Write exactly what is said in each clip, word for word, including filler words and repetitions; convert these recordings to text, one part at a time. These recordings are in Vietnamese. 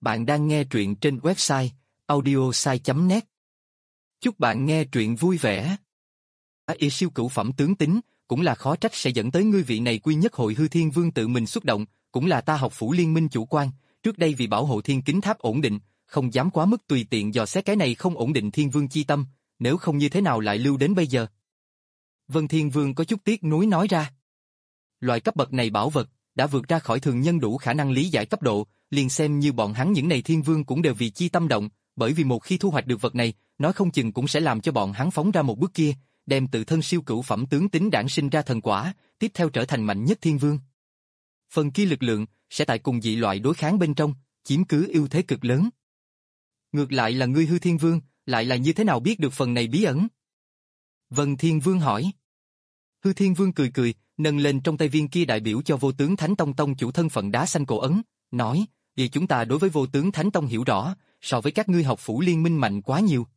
Bạn đang nghe truyện trên website audiosai chấm net. Chúc bạn nghe truyện vui vẻ. Y siêu cửu phẩm tướng tính, cũng là khó trách sẽ dẫn tới ngươi vị này quy nhất hội hư thiên vương tự mình xuất động, cũng là ta học phủ liên minh chủ quan, trước đây vì bảo hộ thiên kính tháp ổn định, không dám quá mức tùy tiện dò xét cái này không ổn định thiên vương chi tâm, nếu không như thế nào lại lưu đến bây giờ. Vân Thiên Vương có chút tiếc nuối nói ra. Loại cấp bậc này bảo vật, đã vượt ra khỏi thường nhân đủ khả năng lý giải cấp độ, liền xem như bọn hắn những này thiên vương cũng đều vì chi tâm động, bởi vì một khi thu hoạch được vật này, nói không chừng cũng sẽ làm cho bọn hắn phóng ra một bước kia, đem tự thân siêu cửu phẩm tướng tính đản sinh ra thần quả, tiếp theo trở thành mạnh nhất thiên vương. Phần kia lực lượng, sẽ tại cùng dị loại đối kháng bên trong, chiếm cứ ưu thế cực lớn. Ngược lại là ngươi hư thiên vương, lại là như thế nào biết được phần này bí ẩn? Vân Thiên Vương hỏi. Hư thiên vương cười cười, nâng lên trong tay viên kia đại biểu cho vô tướng thánh tông tông chủ thân phận đá xanh cổ ấn, nói, vì chúng ta đối với vô tướng thánh tông hiểu rõ, so với các ngươi học phủ liên minh mạnh quá nhiều.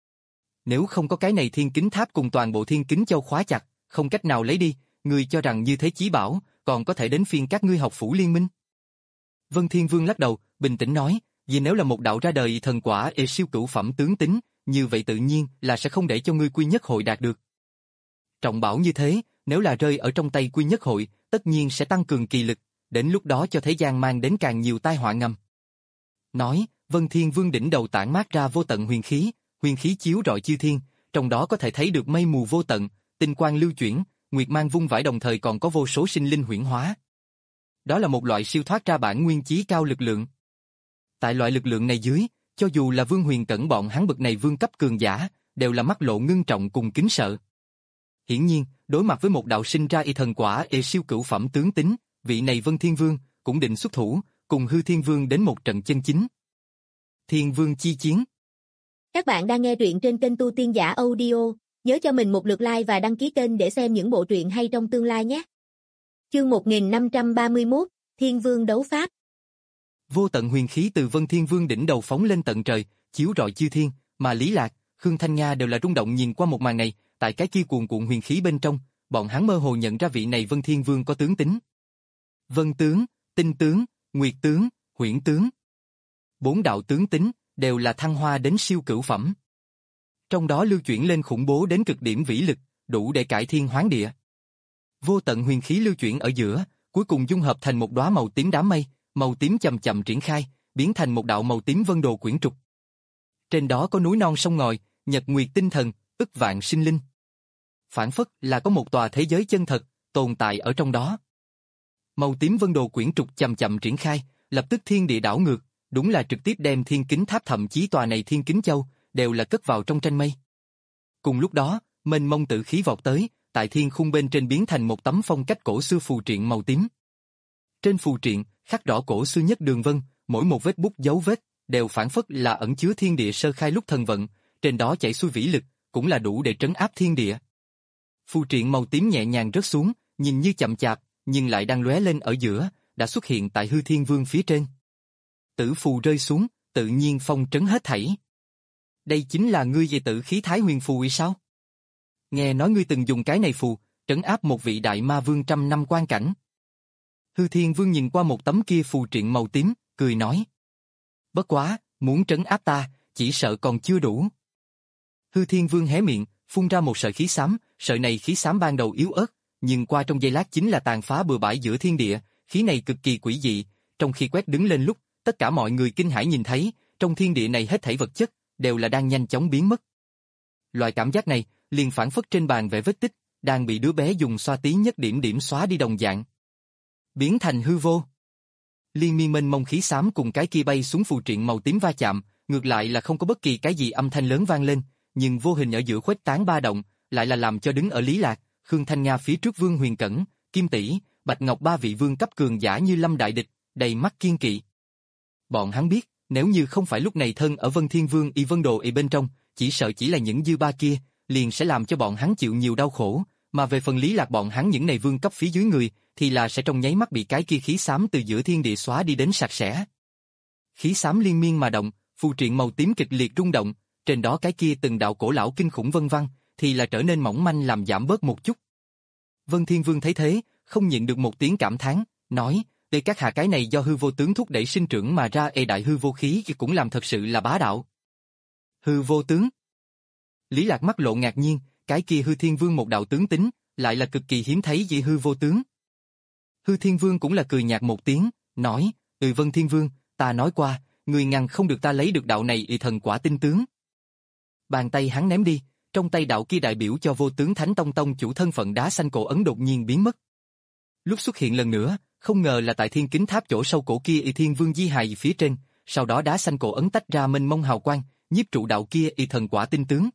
Nếu không có cái này thiên kính tháp cùng toàn bộ thiên kính châu khóa chặt, không cách nào lấy đi, ngươi cho rằng như thế chí bảo, còn có thể đến phiên các ngươi học phủ liên minh. Vân Thiên Vương lắc đầu, bình tĩnh nói, vì nếu là một đạo ra đời thần quả ê siêu cửu phẩm tướng tính, như vậy tự nhiên là sẽ không để cho ngươi quy nhất hội đạt được. Trọng bảo như thế, nếu là rơi ở trong tay quy nhất hội, tất nhiên sẽ tăng cường kỳ lực, đến lúc đó cho thế gian mang đến càng nhiều tai họa ngầm. Nói, Vân Thiên Vương đỉnh đầu tản mát ra vô tận huyền khí, huyền khí chiếu rọi chư thiên, trong đó có thể thấy được mây mù vô tận, tinh quang lưu chuyển, nguyệt mang vung vãi đồng thời còn có vô số sinh linh huyễn hóa. Đó là một loại siêu thoát ra bản nguyên chí cao lực lượng. Tại loại lực lượng này dưới, cho dù là Vương Huyền Cẩn bọn hắn bậc này vương cấp cường giả, đều là mắt lộ ngưng trọng cùng kính sợ. Hiển nhiên, đối mặt với một đạo sinh ra y thần quả ê siêu cửu phẩm tướng tính, vị này Vân Thiên Vương cũng định xuất thủ, cùng hư Thiên Vương đến một trận chân chính. Thiên Vương chi chiến. Các bạn đang nghe truyện trên kênh Tu Tiên Giả Audio, nhớ cho mình một lượt like và đăng ký kênh để xem những bộ truyện hay trong tương lai nhé. Chương một nghìn năm trăm ba mươi mốt, Thiên Vương đấu pháp. Vô tận huyền khí từ Vân Thiên Vương đỉnh đầu phóng lên tận trời, chiếu rọi chư thiên, mà Lý Lạc, Khương Thanh Nga đều là rung động nhìn qua một màn này, tại cái kia cuồn cuộn huyền khí bên trong, bọn hắn mơ hồ nhận ra vị này Vân Thiên Vương có tướng tính. Vân tướng, tinh tướng, nguyệt tướng, huyễn tướng. Bốn đạo tướng tính đều là thăng hoa đến siêu cửu phẩm. Trong đó lưu chuyển lên khủng bố đến cực điểm vĩ lực, đủ để cải thiên hoán địa. Vô tận huyền khí lưu chuyển ở giữa, cuối cùng dung hợp thành một đóa màu tím đám mây, màu tím chậm chậm triển khai, biến thành một đạo màu tím vân đồ quyển trục. Trên đó có núi non sông ngòi, nhật nguyệt tinh thần, ức vạn sinh linh. Phản phất là có một tòa thế giới chân thật tồn tại ở trong đó. Màu tím vân đồ quyển trục chậm chậm triển khai, lập tức thiên địa đảo ngược, đúng là trực tiếp đem thiên kính tháp thậm chí tòa này thiên kính châu đều là cất vào trong tranh mây. Cùng lúc đó, mênh mông tử khí vọt tới, tại thiên khung bên trên biến thành một tấm phong cách cổ xưa phù triện màu tím. Trên phù triện khắc rõ cổ xưa nhất đường vân, mỗi một vết bút dấu vết đều phản phất là ẩn chứa thiên địa sơ khai lúc thần vận, trên đó chảy xuôi vĩ lực, cũng là đủ để trấn áp thiên địa. Phù triện màu tím nhẹ nhàng rớt xuống, nhìn như chậm chạp, nhưng lại đang lóe lên ở giữa, đã xuất hiện tại hư thiên vương phía trên. Tử phù rơi xuống, tự nhiên phong trấn hết thảy. Đây chính là ngươi về tử khí thái huyền phù hay sao? Nghe nói ngươi từng dùng cái này phù, trấn áp một vị đại ma vương trăm năm quan cảnh. Hư thiên vương nhìn qua một tấm kia phù triện màu tím, cười nói. Bất quá, muốn trấn áp ta, chỉ sợ còn chưa đủ. Hư thiên vương hé miệng, phun ra một sợi khí xám, sợi này khí xám ban đầu yếu ớt, nhưng qua trong giây lát chính là tàn phá bừa bãi giữa thiên địa, khí này cực kỳ quỷ dị, trong khi quét đứng lên lúc, tất cả mọi người kinh hãi nhìn thấy, trong thiên địa này hết thảy vật chất, đều là đang nhanh chóng biến mất. Loại cảm giác này, liền phản phất trên bàn vẽ vết tích, đang bị đứa bé dùng xoa tí nhất điểm điểm xóa đi đồng dạng. Biến thành hư vô. Liên miên mênh mông khí xám cùng cái kia bay xuống phù triện màu tím va chạm, ngược lại là không có bất kỳ cái gì âm thanh lớn vang lên, nhưng vô hình ở giữa khuếch tán ba động, lại là làm cho đứng ở Lý Lạc, Khương Thanh Nga phía trước Vương Huyền Cẩn, Kim Tỷ, Bạch Ngọc ba vị vương cấp cường giả như lâm đại địch, đầy mắt kiên kỵ. Bọn hắn biết, nếu như không phải lúc này thân ở Vân Thiên Vương y vân đồ y bên trong, chỉ sợ chỉ là những dư ba kia, liền sẽ làm cho bọn hắn chịu nhiều đau khổ, mà về phần Lý Lạc bọn hắn những này vương cấp phía dưới người, thì là sẽ trong nháy mắt bị cái kia khí xám từ giữa thiên địa xóa đi đến sạch sẽ. Khí xám liên miên mà động, phù triện màu tím kịch liệt rung động, trên đó cái kia từng đạo cổ lão kinh khủng vân vân, thì là trở nên mỏng manh làm giảm bớt một chút. Vân Thiên Vương thấy thế, không nhịn được một tiếng cảm thán, nói, Ê các hạ cái này do hư vô tướng thúc đẩy sinh trưởng mà ra ê đại hư vô khí thì cũng làm thật sự là bá đạo. Hư vô tướng. Lý Lạc mắt lộ ngạc nhiên, cái kia hư thiên vương một đạo tướng tính, lại là cực kỳ hiếm thấy dị hư vô tướng. Hư thiên vương cũng là cười nhạt một tiếng, nói, ừ vân thiên vương, ta nói qua, người ngăn không được ta lấy được đạo này y thần quả tinh tướng. Bàn tay hắn ném đi, trong tay đạo kia đại biểu cho vô tướng thánh tông tông chủ thân phận đá xanh cổ ấn đột nhiên biến mất. Lúc xuất hiện lần nữa, không ngờ là tại thiên kính tháp chỗ sâu cổ kia y thiên vương di hài phía trên, sau đó đá xanh cổ ấn tách ra mênh mông hào quang, nhiếp trụ đạo kia y thần quả tinh tướng.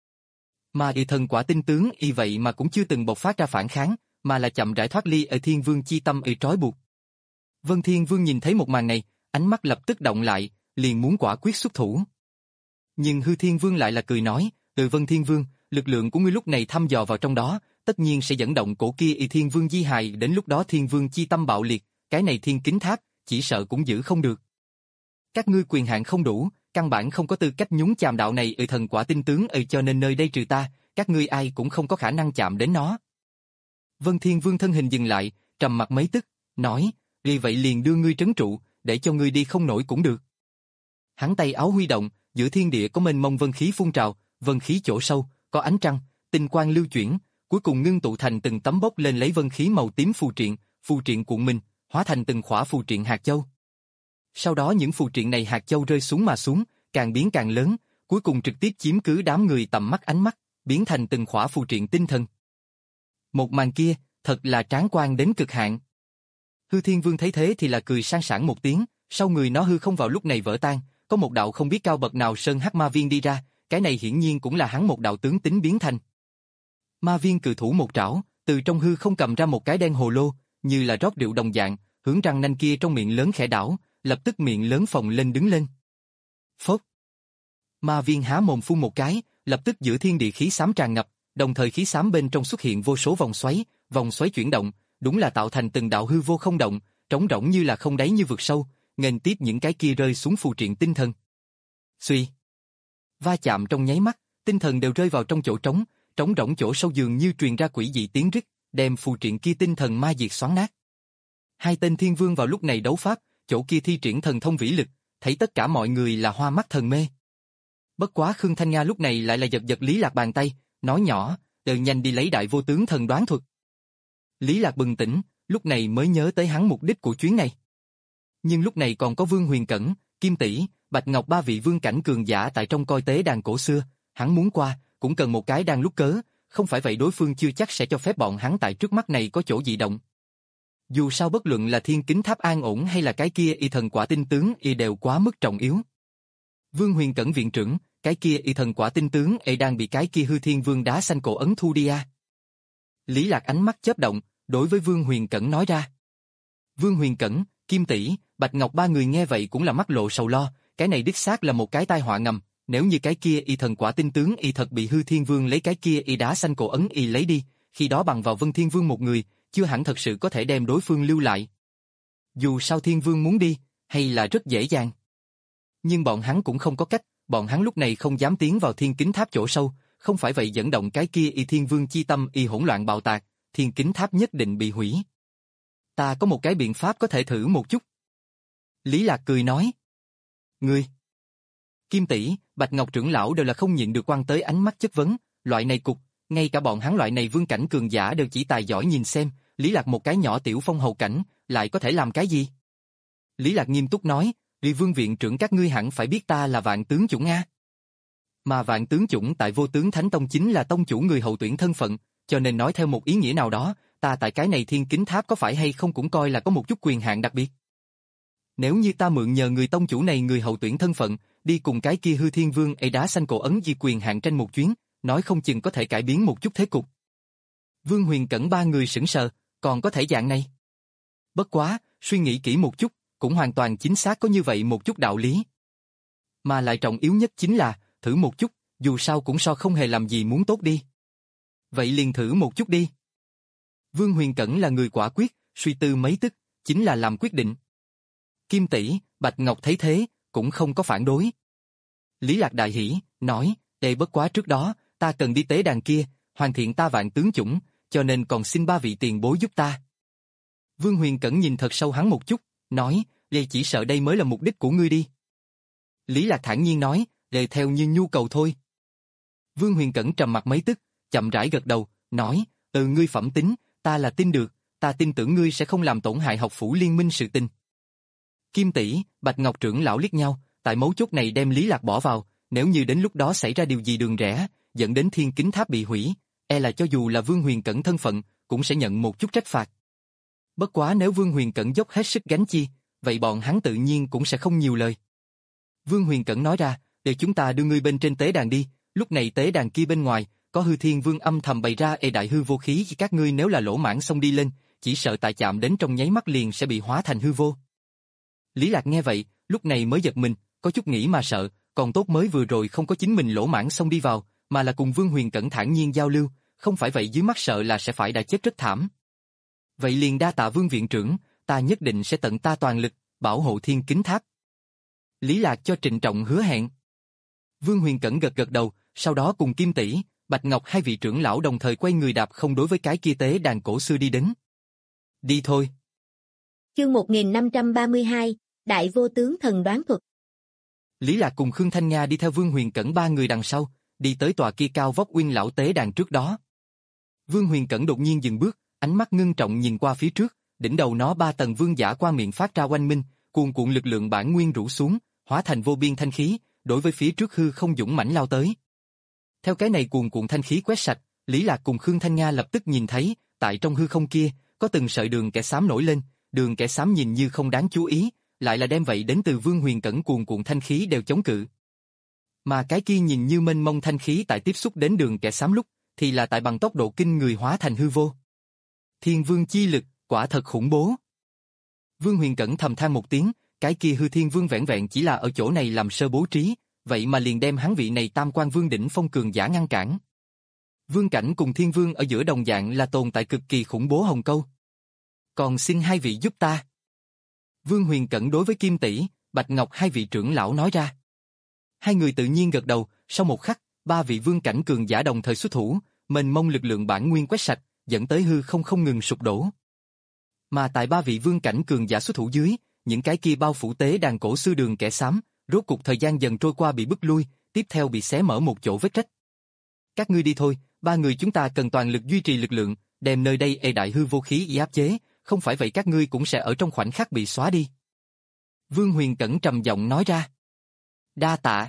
Mà y thần quả tinh tướng y vậy mà cũng chưa từng bộc phát ra phản kháng, mà là chậm rãi thoát ly ở thiên vương chi tâm y trói buộc. Vân Thiên Vương nhìn thấy một màn này, ánh mắt lập tức động lại, liền muốn quả quyết xuất thủ. Nhưng hư thiên vương lại là cười nói, từ Vân Thiên Vương, lực lượng của ngươi lúc này thăm dò vào trong đó, tất nhiên sẽ dẫn động cổ kia y thiên vương di hài, đến lúc đó thiên vương chi tâm bạo liệt, cái này thiên kính tháp, chỉ sợ cũng giữ không được. Các ngươi quyền hạn không đủ, căn bản không có tư cách nhúng chàm đạo này y thần quả tinh tướng y cho nên nơi đây trừ ta, các ngươi ai cũng không có khả năng chạm đến nó. Vân Thiên Vương thân hình dừng lại, trầm mặt mấy tức, nói, vì vậy liền đưa ngươi trấn trụ, để cho ngươi đi không nổi cũng được. Hắn tay áo huy động, giữa thiên địa có mênh mông vân khí phun trào, vân khí chỗ sâu, có ánh trăng, tinh quang lưu chuyển, cuối cùng ngưng tụ thành từng tấm bốc lên lấy vân khí màu tím phù triện, phù triện cuộn mình, hóa thành từng khỏa phù triện hạt châu. Sau đó những phù triện này hạt châu rơi xuống mà xuống, càng biến càng lớn, cuối cùng trực tiếp chiếm cứ đám người tầm mắt ánh mắt, biến thành từng khỏa phù triện tinh thần. Một màn kia, thật là tráng quan đến cực hạn. Hư Thiên Vương thấy thế thì là cười sang sảng một tiếng, sau người nó hư không vào lúc này vỡ tan, có một đạo không biết cao bậc nào sơn hắc ma viên đi ra, cái này hiển nhiên cũng là hắn một đạo tướng tính biến thành. Ma viên cự thủ một trảo, từ trong hư không cầm ra một cái đen hồ lô, như là rót rượu đồng dạng, hướng răng nanh kia trong miệng lớn khẽ đảo, lập tức miệng lớn phồng lên đứng lên. Phốt. Ma viên há mồm phun một cái, lập tức giữa thiên địa khí xám tràn ngập, đồng thời khí xám bên trong xuất hiện vô số vòng xoáy, vòng xoáy chuyển động, đúng là tạo thành từng đạo hư vô không động, trống rỗng như là không đáy như vực sâu, nghênh tiếp những cái kia rơi xuống phù triện tinh thần. Suy. Va chạm trong nháy mắt, tinh thần đều rơi vào trong chỗ trống, trống rỗng chỗ sâu dường như truyền ra quỷ dị tiếng rít, đem phù triện kia tinh thần ma diệt xoắn nát. Hai tên thiên vương vào lúc này đấu pháp, chỗ kia thi triển thần thông vĩ lực, thấy tất cả mọi người là hoa mắt thần mê. Bất quá Khương Thanh Nga lúc này lại là giật giật Lý Lạc bàn tay, nói nhỏ, "Đều nhanh đi lấy đại vô tướng thần đoán thuật." Lý Lạc bừng tỉnh, lúc này mới nhớ tới hắn mục đích của chuyến này. Nhưng lúc này còn có Vương Huyền Cẩn, Kim Tỷ, Bạch Ngọc ba vị vương cảnh cường giả tại trong coi tế đàn cổ xưa, hắn muốn qua, cũng cần một cái đan lúc cớ, không phải vậy đối phương chưa chắc sẽ cho phép bọn hắn tại trước mắt này có chỗ dị động. Dù sao bất luận là thiên kính tháp an ổn hay là cái kia y thần quả tinh tướng y đều quá mức trọng yếu. Vương Huyền Cẩn viện trưởng, cái kia y thần quả tinh tướng y đang bị cái kia hư thiên vương đá xanh cổ ấn thu đi à. Lý Lạc ánh mắt chớp động, đối với Vương Huyền Cẩn nói ra. Vương Huyền Cẩn, Kim Tỷ, Bạch Ngọc ba người nghe vậy cũng là mắt lộ sầu lo, cái này đích xác là một cái tai họa ngầm, nếu như cái kia y thần quả tinh tướng y thật bị hư thiên vương lấy cái kia y đá xanh cổ ấn y lấy đi, khi đó bằng vào Vân Thiên Vương một người, chưa hẳn thật sự có thể đem đối phương lưu lại. Dù sao Thiên Vương muốn đi, hay là rất dễ dàng. Nhưng bọn hắn cũng không có cách, bọn hắn lúc này không dám tiến vào thiên kính tháp chỗ sâu, không phải vậy dẫn động cái kia y thiên vương chi tâm y hỗn loạn bạo tạc, thiên kính tháp nhất định bị hủy. Ta có một cái biện pháp có thể thử một chút. Lý Lạc cười nói. Ngươi. Kim Tỷ, Bạch Ngọc trưởng lão đều là không nhịn được quăng tới ánh mắt chất vấn, loại này cục, ngay cả bọn hắn loại này vương cảnh cường giả đều chỉ tài giỏi nhìn xem, Lý Lạc một cái nhỏ tiểu phong hầu cảnh, lại có thể làm cái gì? Lý Lạc nghiêm túc nói, vì vương viện trưởng các ngươi hẳn phải biết ta là vạn tướng chủng A. Mà vạn tướng chủng tại vô tướng thánh tông chính là tông chủ người hậu tuyển thân phận, cho nên nói theo một ý nghĩa nào đó, ta tại cái này thiên kính tháp có phải hay không cũng coi là có một chút quyền hạn đặc biệt. Nếu như ta mượn nhờ người tông chủ này người hậu tuyển thân phận, đi cùng cái kia hư thiên vương ấy đá xanh cổ ấn di quyền hạn tranh một chuyến, nói không chừng có thể cải biến một chút thế cục. Vương Huyền Cẩn ba người sững sờ, còn có thể dạng này. Bất quá, suy nghĩ kỹ một chút, cũng hoàn toàn chính xác có như vậy một chút đạo lý. Mà lại trọng yếu nhất chính là, thử một chút, dù sao cũng so không hề làm gì muốn tốt đi. Vậy liền thử một chút đi. Vương Huyền Cẩn là người quả quyết, suy tư mấy tức, chính là làm quyết định. Kim Tỷ, Bạch Ngọc thấy thế, cũng không có phản đối. Lý Lạc đại hỉ, nói, ê bất quá trước đó, ta cần đi tế đàn kia, hoàn thiện ta vạn tướng chủng, cho nên còn xin ba vị tiền bối giúp ta. Vương Huyền Cẩn nhìn thật sâu hắn một chút, nói, "Lê chỉ sợ đây mới là mục đích của ngươi đi." Lý Lạc thản nhiên nói, "Lê theo như nhu cầu thôi." Vương Huyền Cẩn trầm mặt mấy tức, chậm rãi gật đầu, nói, "Ừ, ngươi phẩm tính, ta là tin được, ta tin tưởng ngươi sẽ không làm tổn hại học phủ liên minh sự tình." Kim tỷ, Bạch Ngọc trưởng lão liếc nhau, tại mấu chốt này đem Lý Lạc bỏ vào, nếu như đến lúc đó xảy ra điều gì đường rẽ, dẫn đến Thiên Kính Tháp bị hủy, e là cho dù là Vương Huyền Cẩn thân phận, cũng sẽ nhận một chút trách phạt. Bất quá nếu Vương Huyền Cẩn dốc hết sức gánh chi, vậy bọn hắn tự nhiên cũng sẽ không nhiều lời. Vương Huyền Cẩn nói ra, "Để chúng ta đưa ngươi bên trên tế đàn đi." Lúc này tế đàn kia bên ngoài, có Hư Thiên Vương âm thầm bày ra ê đại hư vô khí, các ngươi nếu là lỗ mãng xông đi lên, chỉ sợ tại chạm đến trong nháy mắt liền sẽ bị hóa thành hư vô. Lý Lạc nghe vậy, lúc này mới giật mình, có chút nghĩ mà sợ, còn tốt mới vừa rồi không có chính mình lỗ mãng xông đi vào, mà là cùng Vương Huyền Cẩn thản nhiên giao lưu, không phải vậy dưới mắt sợ là sẽ phải đã chết rất thảm. Vậy liền đa tạ Vương viện trưởng, ta nhất định sẽ tận ta toàn lực, bảo hộ Thiên Kính Tháp. Lý Lạc cho trịnh trọng hứa hẹn. Vương Huyền Cẩn gật gật đầu, sau đó cùng Kim tỷ, Bạch Ngọc hai vị trưởng lão đồng thời quay người đạp không đối với cái kia tế đàn cổ xưa đi đến. Đi thôi. Chương một nghìn năm trăm ba mươi hai, Đại vô tướng thần đoán thuật. Lý Lạc cùng Khương Thanh Nga đi theo Vương Huyền Cẩn ba người đằng sau, đi tới tòa kia cao vóc uyên lão tế đàn trước đó. Vương Huyền Cẩn đột nhiên dừng bước, ánh mắt ngưng trọng nhìn qua phía trước, đỉnh đầu nó ba tầng vương giả qua miệng phát ra oanh minh, cuồn cuộn lực lượng bản nguyên rủ xuống, hóa thành vô biên thanh khí, đối với phía trước hư không dũng mãnh lao tới. Theo cái này cuồn cuộn thanh khí quét sạch, Lý Lạc cùng Khương Thanh Nga lập tức nhìn thấy, tại trong hư không kia, có từng sợi đường kẻ xám nổi lên, đường kẻ xám nhìn như không đáng chú ý, lại là đem vậy đến từ Vương Huyền Cẩn cuồn cuộn thanh khí đều chống cự. Mà cái kia nhìn như mênh mông thanh khí tại tiếp xúc đến đường kẻ xám lúc, thì là tại bằng tốc độ kinh người hóa thành hư vô. Thiên Vương chi lực, quả thật khủng bố. Vương Huyền Cẩn thầm than một tiếng, cái kia Hư Thiên Vương vẹn vẹn chỉ là ở chỗ này làm sơ bố trí, vậy mà liền đem hắn vị này Tam Quan Vương đỉnh phong cường giả ngăn cản. Vương cảnh cùng Thiên Vương ở giữa đồng dạng là tồn tại cực kỳ khủng bố hồng câu. Còn xin hai vị giúp ta. Vương Huyền Cẩn đối với Kim tỷ, Bạch Ngọc hai vị trưởng lão nói ra. Hai người tự nhiên gật đầu, sau một khắc, ba vị vương cảnh cường giả đồng thời xuất thủ, mênh mông lực lượng bản nguyên quét sạch, dẫn tới hư không không ngừng sụp đổ. Mà tại ba vị vương cảnh cường giả xuất thủ dưới, những cái kia bao phủ tế đàn cổ xưa đường kẻ xám, rốt cuộc thời gian dần trôi qua bị bức lui, tiếp theo bị xé mở một chỗ vết rách. Các ngươi đi thôi, ba người chúng ta cần toàn lực duy trì lực lượng, đem nơi đây ê đại hư vô khí áp chế, không phải vậy các ngươi cũng sẽ ở trong khoảnh khắc bị xóa đi. Vương Huyền Cẩn trầm giọng nói ra. Đa tạ.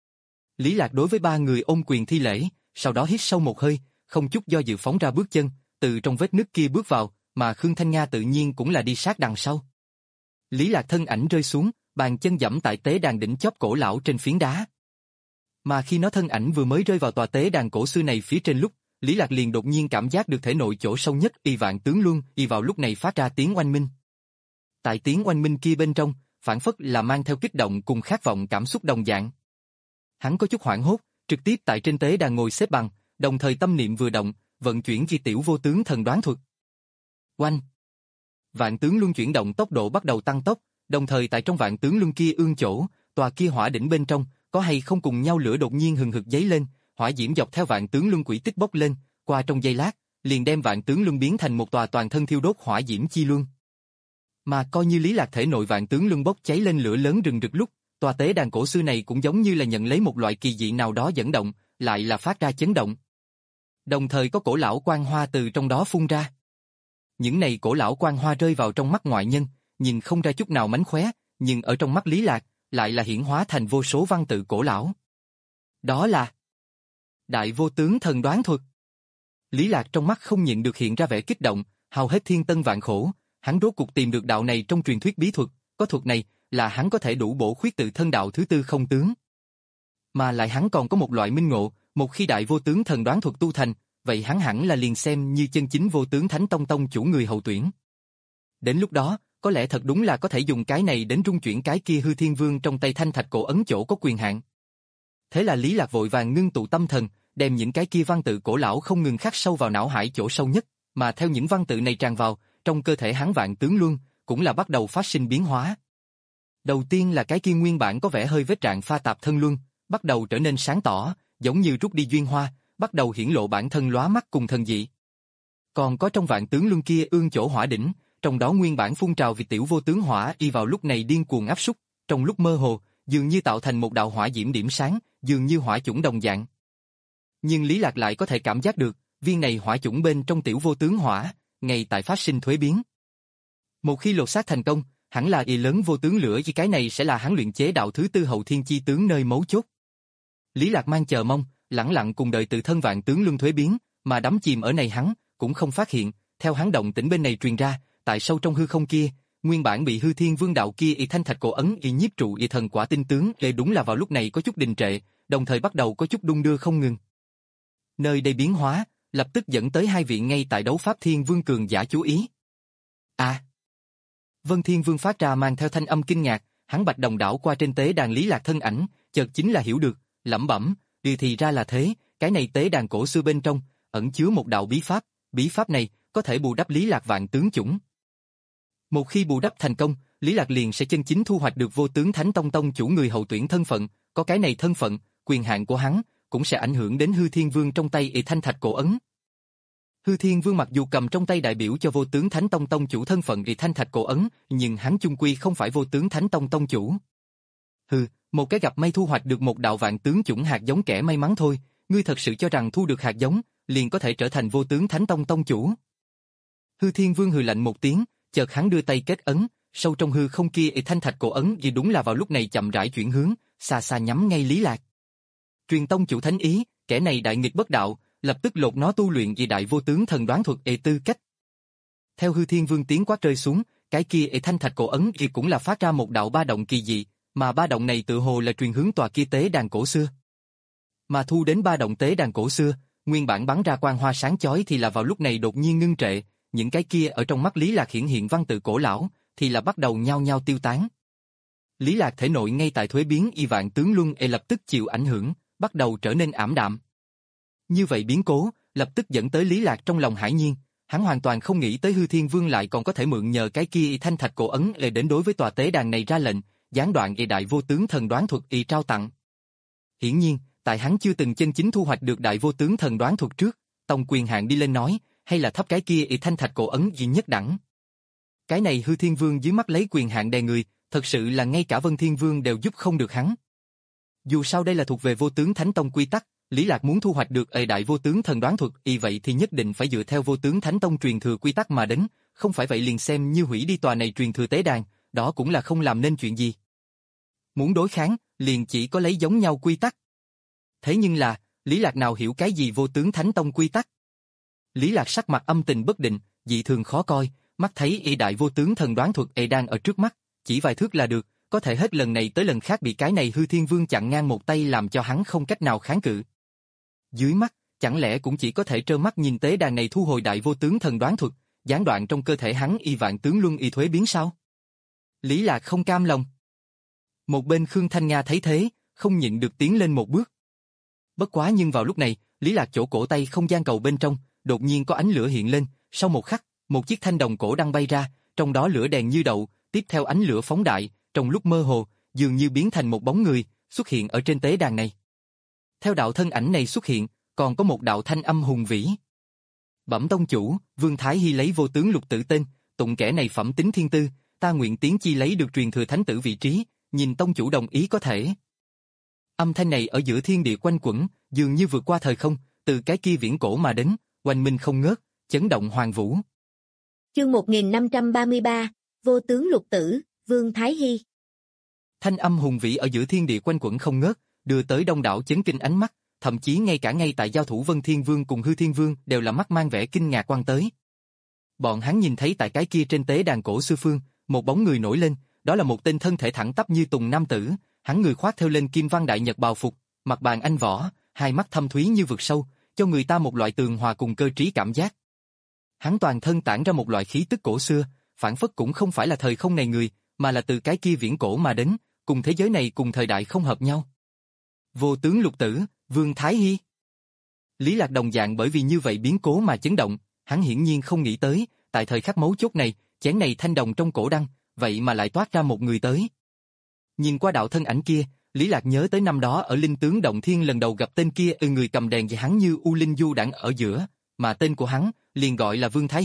Lý Lạc đối với ba người ôm quyền thi lễ, sau đó hít sâu một hơi, không chút do dự phóng ra bước chân, từ trong vết nứt kia bước vào, mà Khương Thanh Nga tự nhiên cũng là đi sát đằng sau. Lý Lạc thân ảnh rơi xuống, bàn chân dẫm tại tế đàn đỉnh chóp cổ lão trên phiến đá. Mà khi nó thân ảnh vừa mới rơi vào tòa tế đàn cổ xưa này phía trên lúc, Lý Lạc liền đột nhiên cảm giác được thể nội chỗ sâu nhất y vạn tướng luân y vào lúc này phát ra tiếng oanh minh. Tại tiếng oanh minh kia bên trong, phản phất là mang theo kích động cùng khát vọng cảm xúc đồng dạng. Hắn có chút hoảng hốt, trực tiếp tại trên tế đàn ngồi xếp bằng, đồng thời tâm niệm vừa động, vận chuyển vi tiểu vô tướng thần đoán thuật. Oanh! Vạn tướng luân chuyển động tốc độ bắt đầu tăng tốc, đồng thời tại trong vạn tướng luân kia ương chỗ, tòa kia hỏa đỉnh bên trong, có hay không cùng nhau lửa đột nhiên hừng hực giấy lên, hỏa diễm dọc theo vạn tướng luân quỷ tích bốc lên, qua trong giây lát, liền đem vạn tướng luân biến thành một tòa toàn thân thiêu đốt hỏa diễm chi luân. Mà coi như Lý Lạc thể nội vạn tướng luân bốc cháy lên lửa lớn rừng rực lúc, tòa tế đàn cổ xưa này cũng giống như là nhận lấy một loại kỳ dị nào đó dẫn động, lại là phát ra chấn động. Đồng thời có cổ lão quang hoa từ trong đó phun ra. Những này cổ lão quang hoa rơi vào trong mắt ngoại nhân, nhìn không ra chút nào mánh khóe, nhưng ở trong mắt Lý Lạc, lại là hiển hóa thành vô số văn tự cổ lão. Đó là Đại vô tướng thần đoán thuật. Lý Lạc trong mắt không nhịn được hiện ra vẻ kích động, hao hết thiên tân vạn khổ, hắn rốt cuộc tìm được đạo này trong truyền thuyết bí thuật, có thuật này là hắn có thể đủ bổ khuyết tự thân đạo thứ tư không tướng. Mà lại hắn còn có một loại minh ngộ, một khi đại vô tướng thần đoán thuật tu thành, vậy hắn hẳn là liền xem như chân chính vô tướng thánh tông tông chủ người hậu tuyển. Đến lúc đó, có lẽ thật đúng là có thể dùng cái này đến rung chuyển cái kia hư thiên vương trong tay thanh thạch cổ ấn chỗ có quyền hạn. Thế là Lý Lạc vội vàng ngưng tụ tâm thần, đem những cái kia văn tự cổ lão không ngừng khắc sâu vào não hải chỗ sâu nhất, mà theo những văn tự này tràn vào, trong cơ thể hắn vạn tướng luân cũng là bắt đầu phát sinh biến hóa. Đầu tiên là cái kia nguyên bản có vẻ hơi vết rạn pha tạp thân luân, bắt đầu trở nên sáng tỏ, giống như rút đi duyên hoa, bắt đầu hiển lộ bản thân lóa mắt cùng thần dị. Còn có trong vạn tướng luân kia ương chỗ hỏa đỉnh, trong đó nguyên bản phun trào vì tiểu vô tướng hỏa y vào lúc này điên cuồng áp súc, trong lúc mơ hồ, dường như tạo thành một đạo hỏa diễm điểm sáng, dường như hỏa chủng đồng dạng. Nhưng Lý Lạc lại có thể cảm giác được, viên này hỏa chủng bên trong tiểu vô tướng hỏa, ngay tại phát sinh thuế biến. Một khi lột xác thành công, hẳn là y lớn vô tướng lửa, vì cái này sẽ là hắn luyện chế đạo thứ tư hậu thiên chi tướng nơi mấu chốt. Lý Lạc mang chờ mong, lẳng lặng cùng đợi tự thân vạn tướng luân thuế biến, mà đắm chìm ở này hắn cũng không phát hiện, theo hắn động tĩnh bên này truyền ra, tại sâu trong hư không kia, nguyên bản bị hư thiên vương đạo kia y thanh thạch cổ ấn y nhiếp trụ y thần quả tinh tướng, để đúng là vào lúc này có chút đình trệ, đồng thời bắt đầu có chút đung đưa không ngừng. Nơi đây biến hóa, lập tức dẫn tới hai vị ngay tại đấu pháp thiên vương cường giả chú ý. À! Vân Thiên Vương phát ra mang theo thanh âm kinh ngạc, hắn bạch đồng đảo qua trên tế đàn Lý Lạc thân ảnh, chợt chính là hiểu được, lẩm bẩm, điều thì ra là thế, cái này tế đàn cổ xưa bên trong, ẩn chứa một đạo bí pháp, bí pháp này, có thể bù đắp Lý Lạc vạn tướng chủng. Một khi bù đắp thành công, Lý Lạc liền sẽ chân chính thu hoạch được vô tướng thánh tông tông chủ người hậu tuyển thân phận, có cái này thân phận, quyền hạn của hắn, cũng sẽ ảnh hưởng đến hư thiên vương trong tay y thanh thạch cổ ấn. Hư Thiên Vương mặc dù cầm trong tay đại biểu cho vô tướng Thánh Tông tông chủ thân phận y thanh thạch cổ ấn, nhưng hắn chung quy không phải vô tướng Thánh Tông tông chủ. Hừ, một cái gặp may thu hoạch được một đạo vạn tướng chủng hạt giống kẻ may mắn thôi, ngươi thật sự cho rằng thu được hạt giống, liền có thể trở thành vô tướng Thánh Tông tông chủ. Hư Thiên Vương hừ lạnh một tiếng, chợt hắn đưa tay kết ấn, sâu trong hư không kia y thanh thạch cổ ấn vì đúng là vào lúc này chậm rãi chuyển hướng, xa xa nhắm ngay Lý Lạc. Truyền tông chủ thánh ý, kẻ này đại nghịch bất đạo, lập tức lột nó tu luyện vì đại vô tướng thần đoán thuật ê tư cách. Theo Hư Thiên Vương tiếng quát rơi xuống, cái kia ê thanh thạch cổ ấn thì cũng là phát ra một đạo ba động kỳ dị, mà ba động này tự hồ là truyền hướng tòa kia tế đàn cổ xưa. Mà thu đến ba động tế đàn cổ xưa, nguyên bản bắn ra quang hoa sáng chói thì là vào lúc này đột nhiên ngưng trệ, những cái kia ở trong mắt Lý Lạc hiển hiện văn tự cổ lão, thì là bắt đầu nhao nhao tiêu tán. Lý Lạc thể nội ngay tại thuế biến y vạn tướng luân e lập tức chịu ảnh hưởng, bắt đầu trở nên ảm đạm. Như vậy biến cố, lập tức dẫn tới Lý Lạc trong lòng hải nhiên, hắn hoàn toàn không nghĩ tới Hư Thiên Vương lại còn có thể mượn nhờ cái kia y thanh thạch cổ ấn để đến đối với tòa tế đàn này ra lệnh, gián đoạn y đại vô tướng thần đoán thuật y trao tặng. Hiển nhiên, tại hắn chưa từng chân chính thu hoạch được đại vô tướng thần đoán thuật trước, tông quyền hạn đi lên nói, hay là thấp cái kia y thanh thạch cổ ấn duy nhất đẳng. Cái này Hư Thiên Vương dưới mắt lấy quyền hạn đè người, thật sự là ngay cả Vân Thiên Vương đều giúp không được hắn. Dù sao đây là thuộc về vô tướng thánh tông quy tắc, Lý Lạc muốn thu hoạch được ê đại vô tướng thần đoán thuật y vậy thì nhất định phải dựa theo vô tướng thánh tông truyền thừa quy tắc mà đến, không phải vậy liền xem như hủy đi tòa này truyền thừa tế đàn, đó cũng là không làm nên chuyện gì. Muốn đối kháng, liền chỉ có lấy giống nhau quy tắc. Thế nhưng là, Lý Lạc nào hiểu cái gì vô tướng thánh tông quy tắc? Lý Lạc sắc mặt âm tình bất định, dị thường khó coi, mắt thấy y đại vô tướng thần đoán thuật y đang ở trước mắt, chỉ vài thước là được, có thể hết lần này tới lần khác bị cái này Hư Thiên Vương chặn ngang một tay làm cho hắn không cách nào kháng cự. Dưới mắt, chẳng lẽ cũng chỉ có thể trơ mắt nhìn tế đàn này thu hồi đại vô tướng thần đoán thuật, gián đoạn trong cơ thể hắn y vạn tướng luân y thuế biến sao? Lý Lạc không cam lòng. Một bên Khương Thanh Nga thấy thế, không nhịn được tiến lên một bước. Bất quá nhưng vào lúc này, Lý Lạc chỗ cổ tay không gian cầu bên trong, đột nhiên có ánh lửa hiện lên, sau một khắc, một chiếc thanh đồng cổ đăng bay ra, trong đó lửa đèn như đậu, tiếp theo ánh lửa phóng đại, trong lúc mơ hồ, dường như biến thành một bóng người, xuất hiện ở trên tế đàn này. Theo đạo thân ảnh này xuất hiện, còn có một đạo thanh âm hùng vĩ. Bẩm tông chủ, Vương Thái Hy lấy vô tướng lục tử tên, tụng kẻ này phẩm tính thiên tư, ta nguyện tiến chi lấy được truyền thừa thánh tử vị trí, nhìn tông chủ đồng ý có thể. Âm thanh này ở giữa thiên địa quanh quẩn, dường như vượt qua thời không, từ cái kia viễn cổ mà đến, oanh minh không ngớt, chấn động hoàng vũ. Chương một nghìn năm trăm ba mươi ba, vô tướng lục tử, Vương Thái Hy. Thanh âm hùng vĩ ở giữa thiên địa quanh quẩn không ngớt, đưa tới đông đảo chấn kinh ánh mắt, thậm chí ngay cả ngay tại giao thủ Vân Thiên Vương cùng Hư Thiên Vương đều là mắt mang vẻ kinh ngạc quan tới. Bọn hắn nhìn thấy tại cái kia trên tế đàn cổ xưa phương, một bóng người nổi lên, đó là một tên thân thể thẳng tắp như tùng nam tử, hắn người khoác theo lên kim văn đại nhật bào phục, mặt bàn anh võ, hai mắt thâm thúy như vực sâu, cho người ta một loại tường hòa cùng cơ trí cảm giác. Hắn toàn thân tản ra một loại khí tức cổ xưa, phản phất cũng không phải là thời không này người, mà là từ cái kia viễn cổ mà đến, cùng thế giới này cùng thời đại không hợp nhau. Vô tướng lục tử, Vương Thái Hy. Lý Lạc đồng dạng bởi vì như vậy biến cố mà chấn động, hắn hiển nhiên không nghĩ tới, tại thời khắc mấu chốt này, chén này thanh đồng trong cổ đăng, vậy mà lại toát ra một người tới. Nhìn qua đạo thân ảnh kia, Lý Lạc nhớ tới năm đó ở Linh Tướng Động Thiên lần đầu gặp tên kia, ừ người cầm đèn và hắn như U Linh Du đãng ở giữa, mà tên của hắn liền gọi là Vương Thái Hy,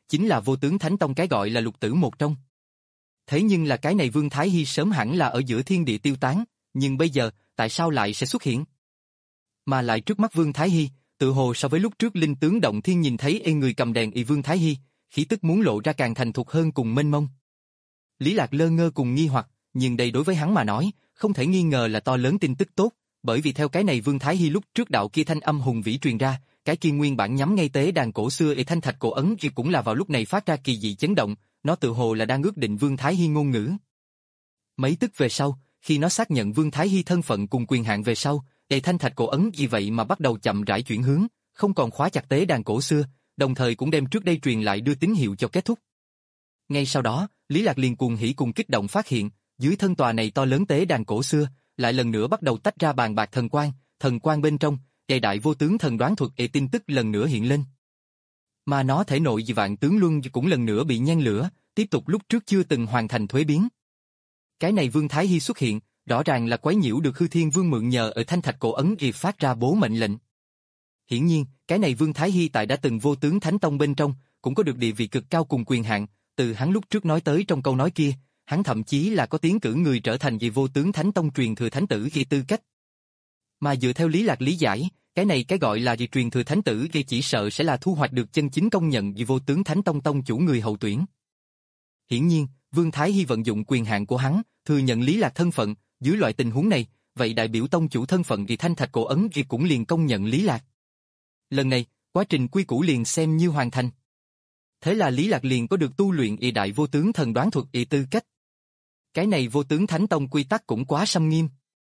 chính là vô tướng Thánh Tông cái gọi là lục tử một trong. Thế nhưng là cái này Vương Thái Hy sớm hẳn là ở giữa thiên địa tiêu tán, nhưng bây giờ, tại sao lại sẽ xuất hiện? Mà lại trước mắt Vương Thái Hy, tự hồ so với lúc trước linh tướng động thiên nhìn thấy ê người cầm đèn y Vương Thái Hy, khí tức muốn lộ ra càng thành thục hơn cùng mênh mông. Lý Lạc lơ ngơ cùng nghi hoặc, nhưng đây đối với hắn mà nói, không thể nghi ngờ là to lớn tin tức tốt, bởi vì theo cái này Vương Thái Hy lúc trước đạo kia thanh âm hùng vĩ truyền ra, cái kia nguyên bản nhắm ngay tế đàn cổ xưa y thanh thạch cổ ấn kia cũng là vào lúc này phát ra kỳ dị chấn động, nó tự hồ là đang ước định Vương Thái Hy ngôn ngữ. Mấy tức về sau, khi nó xác nhận Vương Thái Hy thân phận cùng quyền hạn về sau, y thanh thạch cổ ấn vì vậy mà bắt đầu chậm rãi chuyển hướng, không còn khóa chặt tế đàn cổ xưa, đồng thời cũng đem trước đây truyền lại đưa tín hiệu cho kết thúc. Ngay sau đó, Lý Lạc liền cuồng hỉ cùng kích động phát hiện, dưới thân tòa này to lớn tế đàn cổ xưa, lại lần nữa bắt đầu tách ra bàn bạc thần quang, thần quang bên trong, đầy đại vô tướng thần đoán thuật ê tin tức lần nữa hiện lên. Mà nó thể nội dị vạn tướng luân cũng lần nữa bị nhen lửa, tiếp tục lúc trước chưa từng hoàn thành thuế biến. Cái này Vương Thái Hy xuất hiện, rõ ràng là quấy nhiễu được Hư Thiên Vương mượn nhờ ở thanh thạch cổ ấn kịp phát ra bố mệnh lệnh. Hiển nhiên, cái này Vương Thái Hy tại đã từng vô tướng Thánh Tông bên trong, cũng có được địa vị cực cao cùng quyền hạn, từ hắn lúc trước nói tới trong câu nói kia, hắn thậm chí là có tiến cử người trở thành vị vô tướng Thánh Tông truyền thừa thánh tử khi tư cách. Mà dựa theo Lý Lạc lý giải, cái này cái gọi là gì truyền thừa thánh tử kia chỉ sợ sẽ là thu hoạch được chân chính công nhận vì vô tướng Thánh Tông tông chủ người hậu tuyển. Hiển nhiên, Vương Thái Hy vận dụng quyền hạn của hắn, thừa nhận Lý Lạc thân phận, dưới loại tình huống này, vậy đại biểu tông chủ thân phận vì thanh thạch cổ ấn kia cũng liền công nhận Lý Lạc. Lần này, quá trình quy củ liền xem như hoàn thành. Thế là Lý Lạc liền có được tu luyện y đại vô tướng thần đoán thuật y tư cách. Cái này vô tướng Thánh Tông quy tắc cũng quá xâm nghiêm.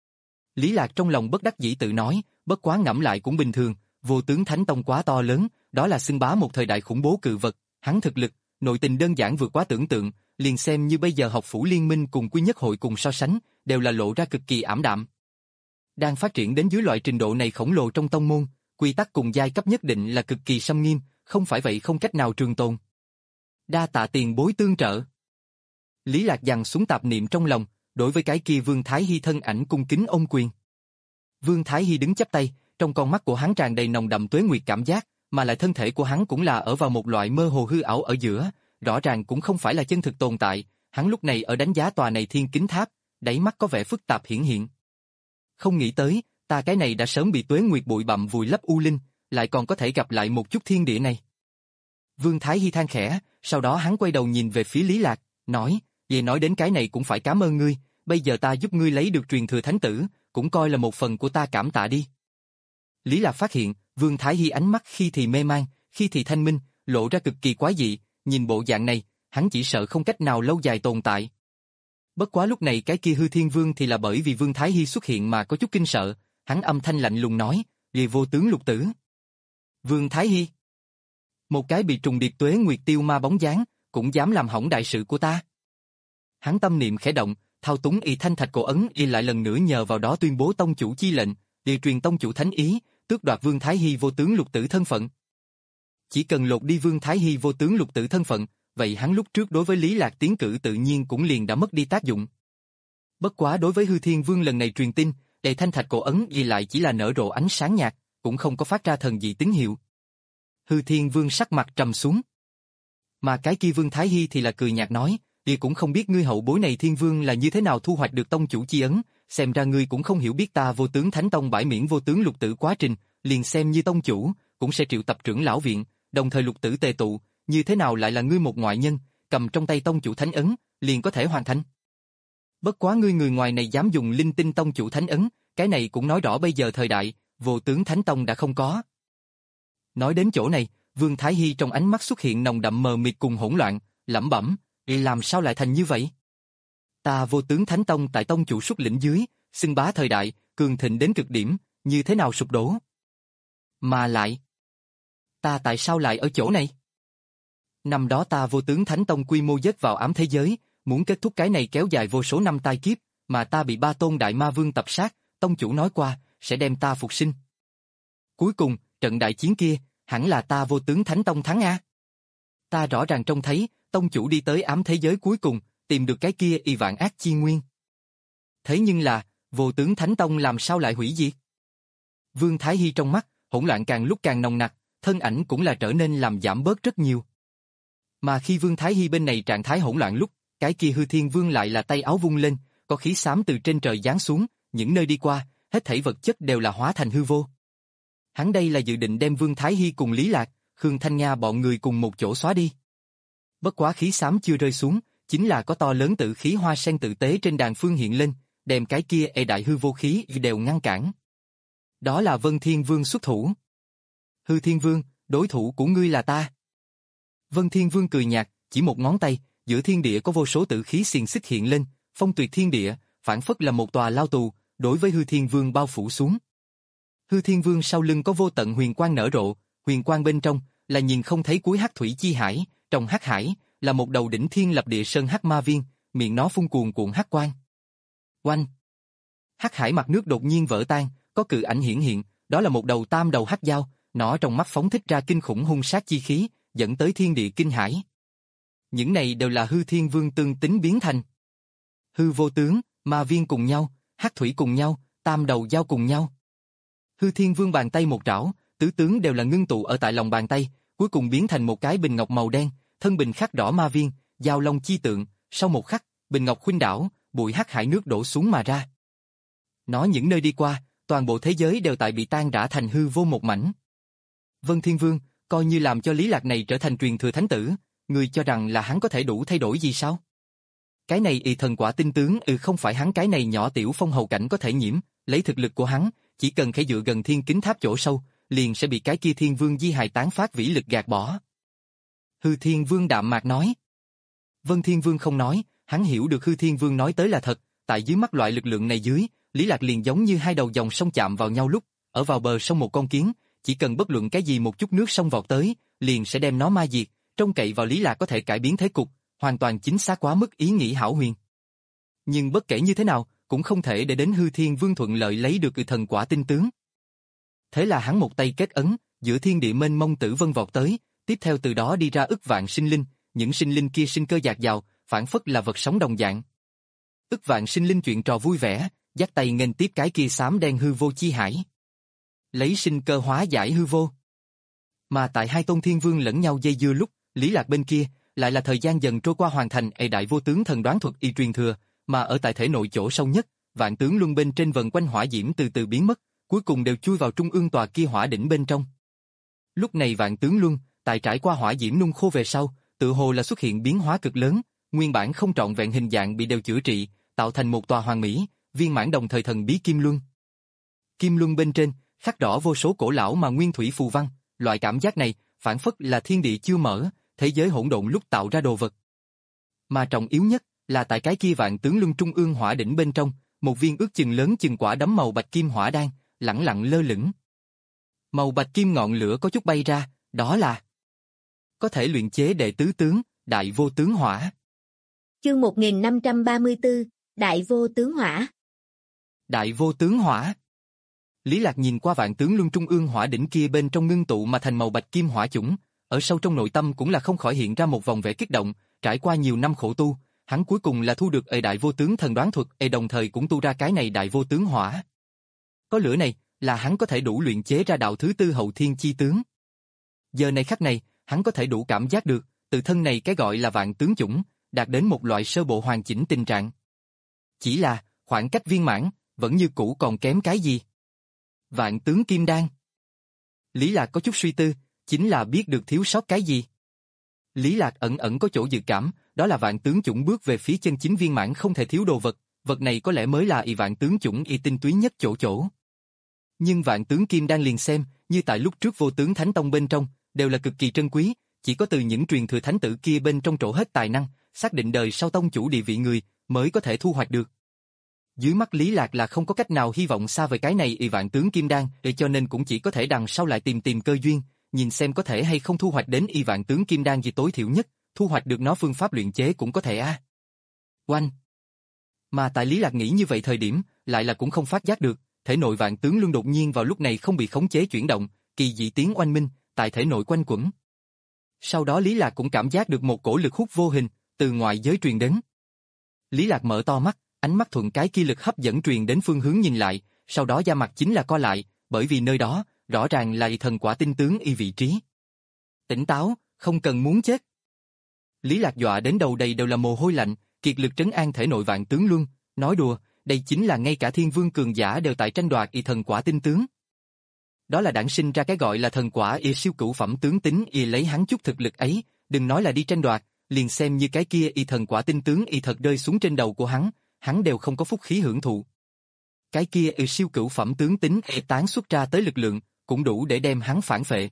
Lý Lạc trong lòng bất đắc dĩ tự nói, bất quá ngẫm lại cũng bình thường, vô tướng Thánh Tông quá to lớn, đó là xưng bá một thời đại khủng bố cự vật, hắn thực lực, nội tình đơn giản vượt quá tưởng tượng, liền xem như bây giờ học phủ liên minh cùng quy nhất hội cùng so sánh, đều là lộ ra cực kỳ ảm đạm. Đang phát triển đến dưới loại trình độ này khổng lồ trong tông môn, quy tắc cùng giai cấp nhất định là cực kỳ xâm nghiêm, không phải vậy không cách nào trường tồn. Đa tạ tiền bối tương trợ. Lý Lạc dằn xuống tạp niệm trong lòng, đối với cái kia Vương Thái Hy thân ảnh cung kính ôm quyền. Vương Thái Hy đứng chắp tay, trong con mắt của hắn tràn đầy nồng đậm tuế nguyệt cảm giác, mà lại thân thể của hắn cũng là ở vào một loại mơ hồ hư ảo ở giữa, rõ ràng cũng không phải là chân thực tồn tại, hắn lúc này ở đánh giá tòa này thiên kính tháp, đáy mắt có vẻ phức tạp hiển hiện. Không nghĩ tới, ta cái này đã sớm bị tuế nguyệt bụi bặm vùi lấp u linh, lại còn có thể gặp lại một chút thiên địa này. Vương Thái Hy than khẽ, sau đó hắn quay đầu nhìn về phía Lý Lạc, nói, về nói đến cái này cũng phải cảm ơn ngươi, bây giờ ta giúp ngươi lấy được truyền thừa thánh tử, cũng coi là một phần của ta cảm tạ đi. Lý Lạc phát hiện, Vương Thái Hy ánh mắt khi thì mê mang, khi thì thanh minh, lộ ra cực kỳ quái dị, nhìn bộ dạng này, hắn chỉ sợ không cách nào lâu dài tồn tại. Bất quá lúc này cái kia Hư Thiên Vương thì là bởi vì Vương Thái Hy xuất hiện mà có chút kinh sợ, hắn âm thanh lạnh lùng nói, vì vô tướng lục tử. Vương Thái Hy. Một cái bị trùng điệp tuế nguyệt tiêu ma bóng dáng, cũng dám làm hỏng đại sự của ta. Hắn tâm niệm khẽ động, thao túng y thanh thạch cổ ấn y lại lần nữa nhờ vào đó tuyên bố tông chủ chi lệnh, điều truyền tông chủ thánh ý, tước đoạt Vương Thái Hy vô tướng lục tử thân phận. Chỉ cần lột đi Vương Thái Hy vô tướng lục tử thân phận, vậy hắn lúc trước đối với Lý Lạc tiến cử tự nhiên cũng liền đã mất đi tác dụng. Bất quá đối với Hư Thiên Vương lần này truyền tin, đầy thanh thạch cổ ấn y lại chỉ là nở rộ ánh sáng nhạt, cũng không có phát ra thần dị tín hiệu. Hư Thiên Vương sắc mặt trầm xuống. Mà cái kia Vương Thái Hy thì là cười nhạt nói, y cũng không biết ngươi hậu bối này Thiên Vương là như thế nào thu hoạch được tông chủ chi ấn, xem ra ngươi cũng không hiểu biết ta vô tướng Thánh Tông bãi miễn vô tướng lục tử quá trình, liền xem như tông chủ, cũng sẽ triệu tập trưởng lão viện, đồng thời lục tử tề tụ, như thế nào lại là ngươi một ngoại nhân, cầm trong tay tông chủ thánh ấn, liền có thể hoàn thành. Bất quá ngươi người ngoài này dám dùng linh tinh tông chủ thánh ấn, cái này cũng nói rõ bây giờ thời đại, vô tướng Thánh Tông đã không có. Nói đến chỗ này, Vương Thái Hy trong ánh mắt xuất hiện nồng đậm mờ mịt cùng hỗn loạn, lẩm bẩm, làm sao lại thành như vậy? Ta vô tướng Thánh Tông tại tông chủ xuất lĩnh dưới, xưng bá thời đại, cường thịnh đến cực điểm, như thế nào sụp đổ? Mà lại, ta tại sao lại ở chỗ này? Năm đó ta vô tướng Thánh Tông quy mô dết vào ám thế giới, muốn kết thúc cái này kéo dài vô số năm tai kiếp, mà ta bị ba tôn đại ma vương tập sát, tông chủ nói qua, sẽ đem ta phục sinh. Cuối cùng, trận đại chiến kia, hẳn là ta vô tướng Thánh Tông thắng a. Ta rõ ràng trông thấy, tông chủ đi tới ám thế giới cuối cùng, tìm được cái kia y vạn ác chi nguyên. Thế nhưng là, vô tướng Thánh Tông làm sao lại hủy diệt? Vương Thái Hy trong mắt, hỗn loạn càng lúc càng nồng nặc, thân ảnh cũng là trở nên làm giảm bớt rất nhiều. Mà khi Vương Thái Hy bên này trạng thái hỗn loạn lúc, cái kia Hư Thiên Vương lại là tay áo vung lên, có khí xám từ trên trời giáng xuống, những nơi đi qua, hết thảy vật chất đều là hóa thành hư vô. Hắn đây là dự định đem Vương Thái Hy cùng Lý Lạc, Khương Thanh Nga bọn người cùng một chỗ xóa đi. Bất quá khí xám chưa rơi xuống, chính là có to lớn tự khí hoa sen tự tế trên đàn phương hiện lên, đem cái kia ê đại hư vô khí đều ngăn cản. Đó là Vân Thiên Vương xuất thủ. Hư Thiên Vương, đối thủ của ngươi là ta. Vân Thiên Vương cười nhạt, chỉ một ngón tay, giữa thiên địa có vô số tự khí xiềng xích hiện lên, phong tuyệt thiên địa, phản phất là một tòa lao tù, đối với Hư Thiên Vương bao phủ xuống. Hư Thiên Vương sau lưng có vô tận huyền quang nở rộ, huyền quang bên trong là nhìn không thấy cuối hắc thủy chi hải, trong hắc hải là một đầu đỉnh thiên lập địa sơn hắc ma viên, miệng nó phun cuồn cuộn hắc quang. Oanh! Hắc hải mặt nước đột nhiên vỡ tan, có cự ảnh hiển hiện, đó là một đầu tam đầu hắc dao, nó trong mắt phóng thích ra kinh khủng hung sát chi khí, dẫn tới thiên địa kinh hải. Những này đều là Hư Thiên Vương tương tính biến thành. Hư vô tướng, ma viên cùng nhau, hắc thủy cùng nhau, tam đầu dao cùng nhau. Hư Thiên Vương bàn tay một trảo, tứ tướng đều là ngưng tụ ở tại lòng bàn tay, cuối cùng biến thành một cái bình ngọc màu đen, thân bình khắc đỏ ma viên, giao long chi tượng, sau một khắc, bình ngọc khuynh đảo, bụi hắc hải nước đổ xuống mà ra. Nó những nơi đi qua, toàn bộ thế giới đều tại bị tan rã thành hư vô một mảnh. Vân Thiên Vương, coi như làm cho Lý Lạc này trở thành truyền thừa thánh tử, người cho rằng là hắn có thể đủ thay đổi gì sao? Cái này y thần quả tinh tướng ừ không phải hắn cái này nhỏ tiểu phong hầu cảnh có thể nhiễm, lấy thực lực của hắn, chỉ cần khẽ dựa gần thiên kính tháp chỗ sâu, liền sẽ bị cái kia Thiên Vương di hài tán phát vĩ lực gạt bỏ. Hư Thiên Vương đạm mạc nói. Vân Thiên Vương không nói, hắn hiểu được Hư Thiên Vương nói tới là thật, tại dưới mắt loại lực lượng này dưới, Lý Lạc liền giống như hai đầu dòng sông chạm vào nhau lúc, ở vào bờ sông một con kiến, chỉ cần bất luận cái gì một chút nước sông vọt tới, liền sẽ đem nó ma diệt, trông cậy vào Lý Lạc có thể cải biến thế cục, hoàn toàn chính xác quá mức ý nghĩ hão huyền. Nhưng bất kể như thế nào, cũng không thể để đến Hư Thiên Vương thuận lợi lấy được thần quả tinh tướng. Thế là hắn một tay kết ấn, giữa thiên địa mênh mông tử vân vọt tới, tiếp theo từ đó đi ra ức vạn sinh linh, những sinh linh kia sinh cơ dạt dào, phản phất là vật sống đồng dạng. Ức vạn sinh linh chuyện trò vui vẻ, dắt tay nghênh tiếp cái kia xám đen hư vô chi hải. Lấy sinh cơ hóa giải hư vô. Mà tại hai tôn thiên vương lẫn nhau dây dưa lúc, Lý Lạc bên kia, lại là thời gian dần trôi qua hoàn thành ê đại vô tướng thần đoán thuật y truyền thừa, mà ở tại thể nội chỗ sâu nhất, vạn tướng luân bên trên vần quanh hỏa diễm từ từ biến mất, cuối cùng đều chui vào trung ương tòa kia hỏa đỉnh bên trong. Lúc này vạn tướng luân, tại trải qua hỏa diễm nung khô về sau, tự hồ là xuất hiện biến hóa cực lớn, nguyên bản không trọn vẹn hình dạng bị đều chữa trị, tạo thành một tòa hoàn mỹ, viên mãn đồng thời thần bí kim luân. Kim luân bên trên, khắc rõ vô số cổ lão mà nguyên thủy phù văn, loại cảm giác này, phản phất là thiên địa chưa mở, thế giới hỗn độn lúc tạo ra đồ vật. Mà trọng yếu nhất, là tại cái kia vạn tướng luân trung ương hỏa đỉnh bên trong, một viên ước chừng lớn chừng quả đấm màu bạch kim hỏa đan, lẳng lặng lơ lửng. Màu bạch kim ngọn lửa có chút bay ra, đó là có thể luyện chế đệ tứ tướng, đại vô tướng hỏa. Chương một nghìn năm trăm ba mươi tư, Đại vô tướng hỏa. Đại vô tướng hỏa. Lý Lạc nhìn qua vạn tướng luân trung ương hỏa đỉnh kia bên trong ngưng tụ mà thành màu bạch kim hỏa chủng, ở sâu trong nội tâm cũng là không khỏi hiện ra một vòng vẻ kích động, trải qua nhiều năm khổ tu, hắn cuối cùng là thu được ê đại vô tướng thần đoán thuật, ê đồng thời cũng tu ra cái này đại vô tướng hỏa. Có lửa này, là hắn có thể đủ luyện chế ra đạo thứ tư hậu thiên chi tướng. Giờ này khắc này, hắn có thể đủ cảm giác được, tự thân này cái gọi là vạn tướng chủng, đạt đến một loại sơ bộ hoàn chỉnh tình trạng. Chỉ là, khoảng cách viên mãn, vẫn như cũ còn kém cái gì? Vạn tướng kim đan. Lý Lạc có chút suy tư, chính là biết được thiếu sót cái gì. Lý Lạc ẩn ẩn có chỗ dự cảm, đó là vạn tướng chủng bước về phía chân chính viên mãn không thể thiếu đồ vật, vật này có lẽ mới là y vạn tướng chủng y tinh túy nhất chỗ chỗ. Nhưng vạn tướng kim đan liền xem, như tại lúc trước vô tướng thánh tông bên trong, đều là cực kỳ trân quý, chỉ có từ những truyền thừa thánh tử kia bên trong trổ hết tài năng, xác định đời sau tông chủ địa vị người, mới có thể thu hoạch được. Dưới mắt Lý Lạc là không có cách nào hy vọng xa về cái này y vạn tướng kim đan, để cho nên cũng chỉ có thể đằng sau lại tìm tìm cơ duyên, nhìn xem có thể hay không thu hoạch đến y vạn tướng kim đan gì tối thiểu nhất, thu hoạch được nó phương pháp luyện chế cũng có thể a. À. Oanh. Mà tại Lý Lạc nghĩ như vậy thời điểm, lại là cũng không phát giác được, thể nội vạn tướng luân đột nhiên vào lúc này không bị khống chế chuyển động, kỳ dị tiếng oanh minh, tại thể nội quanh quẩn. Sau đó Lý Lạc cũng cảm giác được một cổ lực hút vô hình, từ ngoại giới truyền đến. Lý Lạc mở to mắt, ánh mắt thuận cái kia lực hấp dẫn truyền đến phương hướng nhìn lại, sau đó da mặt chính là co lại, bởi vì nơi đó, rõ ràng là thần quả tinh tướng y vị trí. Tỉnh táo, không cần muốn chết. Lý Lạc dọa đến đầu đầy đều là mồ hôi lạnh, kiệt lực trấn an thể nội Vạn Tướng Luân, nói đùa, đây chính là ngay cả thiên vương cường giả đều tại tranh đoạt y thần quả tinh tướng. Đó là đản sinh ra cái gọi là thần quả y siêu cửu phẩm tướng tính y lấy hắn chút thực lực ấy, đừng nói là đi tranh đoạt, liền xem như cái kia y thần quả tinh tướng y thật rơi xuống trên đầu của hắn, hắn đều không có phúc khí hưởng thụ. Cái kia y siêu cửu phẩm tướng tính y tán xuất ra tới lực lượng, cũng đủ để đem hắn phản phệ.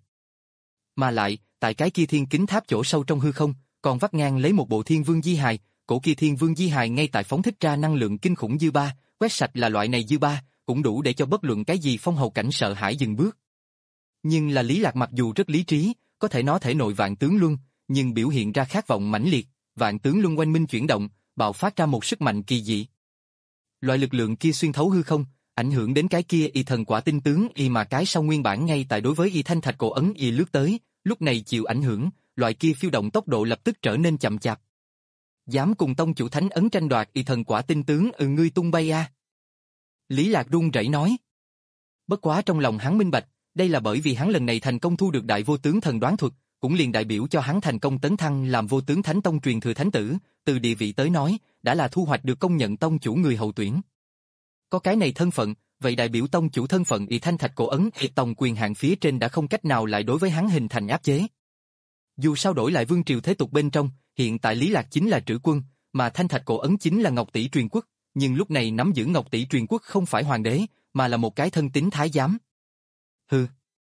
Mà lại, tại cái kia thiên kính tháp chỗ sâu trong hư không, còn vắt ngang lấy một bộ thiên vương di hài, cổ kia thiên vương di hài ngay tại phóng thích ra năng lượng kinh khủng dư ba, quét sạch là loại này dư ba, cũng đủ để cho bất luận cái gì phong hầu cảnh sợ hãi dừng bước. Nhưng là Lý Lạc mặc dù rất lý trí, có thể nói thể nội Vạn Tướng Luân, nhưng biểu hiện ra khát vọng mãnh liệt, Vạn Tướng Luân quanh minh chuyển động, bạo phát ra một sức mạnh kỳ dị. Loại lực lượng kia xuyên thấu hư không, ảnh hưởng đến cái kia y thần quả tinh tướng y mà cái sau nguyên bản ngay tại đối với y thanh thạch cổ ấn y lướt tới, lúc này chịu ảnh hưởng, loại kia phiêu động tốc độ lập tức trở nên chậm chạp. Dám cùng tông chủ thánh ấn tranh đoạt y thần quả tinh tướng ừ ngươi tung bay a. Lý Lạc run rẩy nói. Bất quá trong lòng hắn minh bạch, đây là bởi vì hắn lần này thành công thu được đại vô tướng thần đoán thuật, cũng liền đại biểu cho hắn thành công tấn thăng làm vô tướng thánh tông truyền thừa thánh tử, từ địa vị tới nói, đã là thu hoạch được công nhận tông chủ người hậu tuyển. Có cái này thân phận, vậy đại biểu tông chủ thân phận y thanh thạch cổ ấn y tông quyền hạn phía trên đã không cách nào lại đối với hắn hình thành áp chế. Dù sao đổi lại vương triều thế tục bên trong, hiện tại Lý Lạc chính là trữ quân, mà thanh thạch cổ ấn chính là Ngọc Tỷ truyền quốc, nhưng lúc này nắm giữ Ngọc Tỷ truyền quốc không phải hoàng đế, mà là một cái thân tín thái giám. Hừ.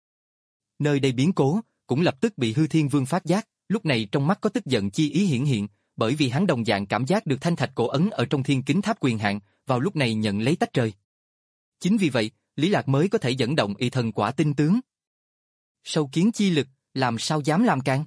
Nơi đây biến cố, cũng lập tức bị Hư Thiên Vương phát giác, lúc này trong mắt có tức giận chi ý hiển hiện, bởi vì hắn đồng dạng cảm giác được thanh thạch cổ ấn ở trong thiên kính tháp quyền hạn, vào lúc này nhận lấy tách rời. Chính vì vậy, Lý Lạc mới có thể dẫn động y thần quả tinh tướng. Sâu kiến chi lực, làm sao dám làm can?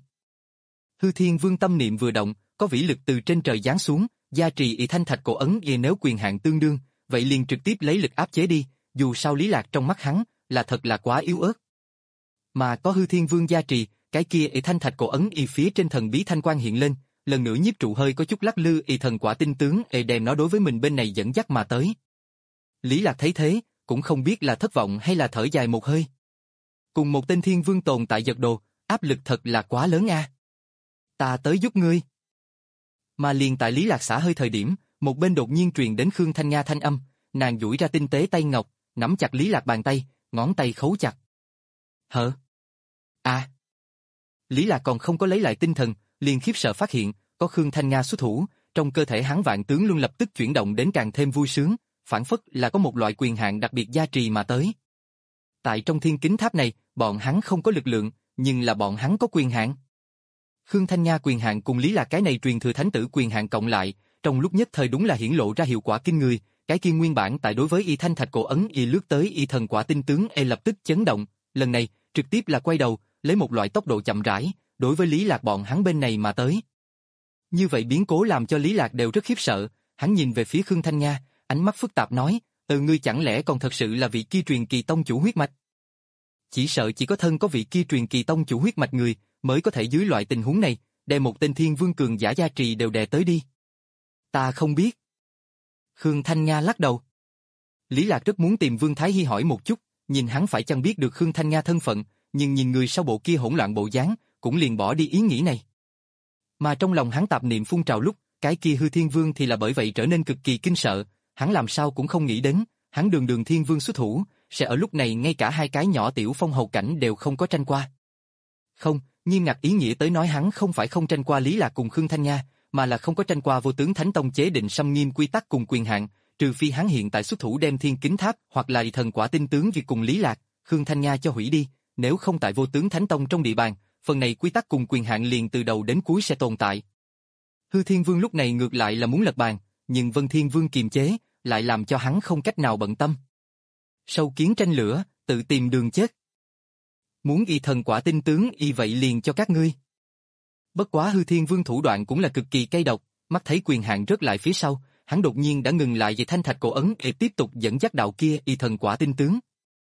Hư Thiên Vương tâm niệm vừa động, có vĩ lực từ trên trời giáng xuống, gia trì y thanh thạch cổ ấn y nếu quyền hạn tương đương, vậy liền trực tiếp lấy lực áp chế đi, dù sao Lý Lạc trong mắt hắn, là thật là quá yếu ớt. Mà có Hư Thiên Vương gia trì, cái kia y thanh thạch cổ ấn y phía trên thần bí thanh quang hiện lên, lần nữa nhiếp trụ hơi có chút lắc lư y thần quả tinh tướng y đem nó đối với mình bên này dẫn dắt mà tới. Lý Lạc thấy thế, cũng không biết là thất vọng hay là thở dài một hơi. Cùng một tên thiên vương tồn tại giật đồ, áp lực thật là quá lớn a. Ta tới giúp ngươi. Mà liền tại Lý Lạc xả hơi thời điểm, một bên đột nhiên truyền đến Khương Thanh Nga thanh âm, nàng duỗi ra tinh tế tay ngọc, nắm chặt Lý Lạc bàn tay, ngón tay khấu chặt. Hở? À. Lý Lạc còn không có lấy lại tinh thần, liền khiếp sợ phát hiện, có Khương Thanh Nga xuất thủ, trong cơ thể hắn Vạn Tướng Luân lập tức chuyển động đến càng thêm vui sướng, phản phất là có một loại quyền hạn đặc biệt gia trì mà tới. Tại trong thiên kính tháp này, bọn hắn không có lực lượng, nhưng là bọn hắn có quyền hạn. Khương Thanh Nga quyền hạn cùng Lý Lạc cái này truyền thừa thánh tử quyền hạn cộng lại, trong lúc nhất thời đúng là hiển lộ ra hiệu quả kinh người, cái kia nguyên bản tại đối với y thanh thạch cổ ấn y lướt tới y thần quả tinh tướng e lập tức chấn động, lần này, trực tiếp là quay đầu, lấy một loại tốc độ chậm rãi, đối với Lý Lạc bọn hắn bên này mà tới. Như vậy biến cố làm cho Lý Lạc đều rất khiếp sợ, hắn nhìn về phía Khương Thanh Nga, ánh mắt phức tạp nói, ừ ngươi chẳng lẽ còn thật sự là vị kia truyền kỳ tông chủ huyết mạch? Chỉ sợ chỉ có thân có vị kia truyền kỳ tông chủ huyết mạch người, mới có thể dưới loại tình huống này, đem một tên thiên vương cường giả gia trì đều đè tới đi. Ta không biết. Khương Thanh Nga lắc đầu. Lý Lạc rất muốn tìm Vương Thái Hy hỏi một chút, nhìn hắn phải chăng biết được Khương Thanh Nga thân phận, nhưng nhìn người sau bộ kia hỗn loạn bộ dáng, cũng liền bỏ đi ý nghĩ này. Mà trong lòng hắn tạp niệm phun trào lúc, cái kia Hư Thiên Vương thì là bởi vậy trở nên cực kỳ kinh sợ, hắn làm sao cũng không nghĩ đến, hắn đường đường Thiên Vương xuất thủ, sẽ ở lúc này ngay cả hai cái nhỏ tiểu phong hầu cảnh đều không có tranh qua. Không, nghiêm ngặt ý nghĩa tới nói hắn không phải không tranh qua Lý Lạc cùng Khương Thanh Nga, mà là không có tranh qua vô tướng thánh tông chế định xâm nghiêm quy tắc cùng quyền hạn, trừ phi hắn hiện tại xuất thủ đem thiên kính tháp hoặc là thần quả tinh tướng việc cùng Lý Lạc, Khương Thanh Nga cho hủy đi, nếu không tại vô tướng thánh tông trong địa bàn, phần này quy tắc cùng quyền hạn liền từ đầu đến cuối sẽ tồn tại. Hư Thiên Vương lúc này ngược lại là muốn lật bàn, nhưng Vân Thiên Vương kiềm chế, lại làm cho hắn không cách nào bận tâm. Sâu kiến tranh lửa, tự tìm đường chết. Muốn y thần quả tinh tướng y vậy liền cho các ngươi. Bất quá Hư Thiên Vương thủ đoạn cũng là cực kỳ cay độc, mắt thấy quyền hạn rớt lại phía sau, hắn đột nhiên đã ngừng lại về thanh thạch cổ ấn để tiếp tục dẫn dắt đạo kia y thần quả tinh tướng.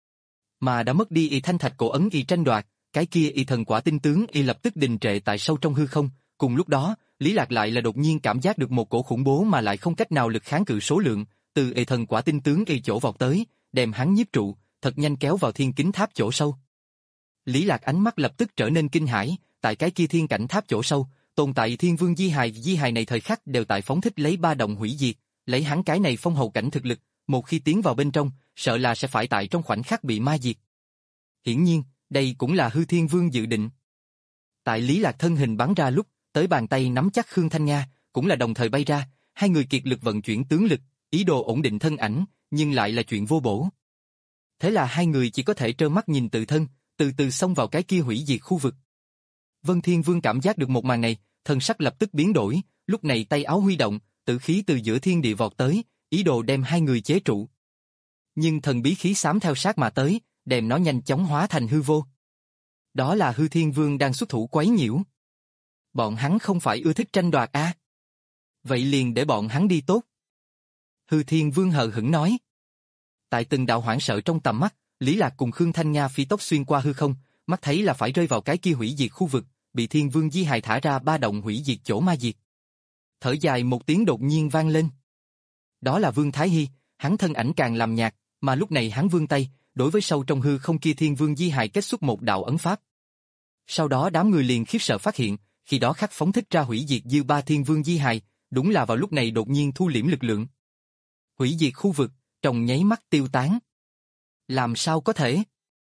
Mà đã mất đi y thanh thạch cổ ấn y tranh đoạt, cái kia y thần quả tinh tướng y lập tức đình trệ tại sâu trong hư không, cùng lúc đó, Lý Lạc lại là đột nhiên cảm giác được một cổ khủng bố mà lại không cách nào lực kháng cự số lượng, từ y thần quả tinh tướng y chỗ vọt tới, đem hắn nhiếp trụ, thật nhanh kéo vào thiên kính tháp chỗ sâu. Lý Lạc ánh mắt lập tức trở nên kinh hãi, tại cái kia thiên cảnh tháp chỗ sâu, tồn tại thiên vương di hài, di hài này thời khắc đều tại phóng thích lấy ba động hủy diệt, lấy hắn cái này phong hầu cảnh thực lực, một khi tiến vào bên trong, sợ là sẽ phải tại trong khoảnh khắc bị ma diệt. Hiển nhiên, đây cũng là hư thiên vương dự định. Tại Lý Lạc thân hình bắn ra lúc, tới bàn tay nắm chắc Khương Thanh Nga, cũng là đồng thời bay ra, hai người kiệt lực vận chuyển tướng lực, ý đồ ổn định thân ảnh, nhưng lại là chuyện vô bổ. Thế là hai người chỉ có thể trơ mắt nhìn tự thân, từ từ xông vào cái kia hủy diệt khu vực. Vân Thiên Vương cảm giác được một màn này, thần sắc lập tức biến đổi, lúc này tay áo huy động, tử khí từ giữa thiên địa vọt tới, ý đồ đem hai người chế trụ. Nhưng thần bí khí xám theo sát mà tới, đem nó nhanh chóng hóa thành hư vô. Đó là hư thiên vương đang xuất thủ quấy nhiễu. Bọn hắn không phải ưa thích tranh đoạt à? Vậy liền để bọn hắn đi tốt. Hư thiên vương hờ hững nói. Tại từng đạo hoảng sợ trong tầm mắt, Lý Lạc cùng Khương Thanh Nga phi tốc xuyên qua hư không, mắt thấy là phải rơi vào cái kia hủy diệt khu vực, bị thiên vương di hài thả ra ba động hủy diệt chỗ ma diệt. Thở dài một tiếng đột nhiên vang lên. Đó là Vương Thái Hy, hắn thân ảnh càng làm nhạt, mà lúc này hắn vươn tay, đối với sâu trong hư không kia thiên vương di hài kết xuất một đạo ấn pháp. Sau đó đám người liền khiếp sợ phát hiện, khi đó khắc phóng thích ra hủy diệt dư ba thiên vương di hài, đúng là vào lúc này đột nhiên thu liễm lực lượng. Hủy diệt khu vực, trong nháy mắt tiêu tán. Làm sao có thể?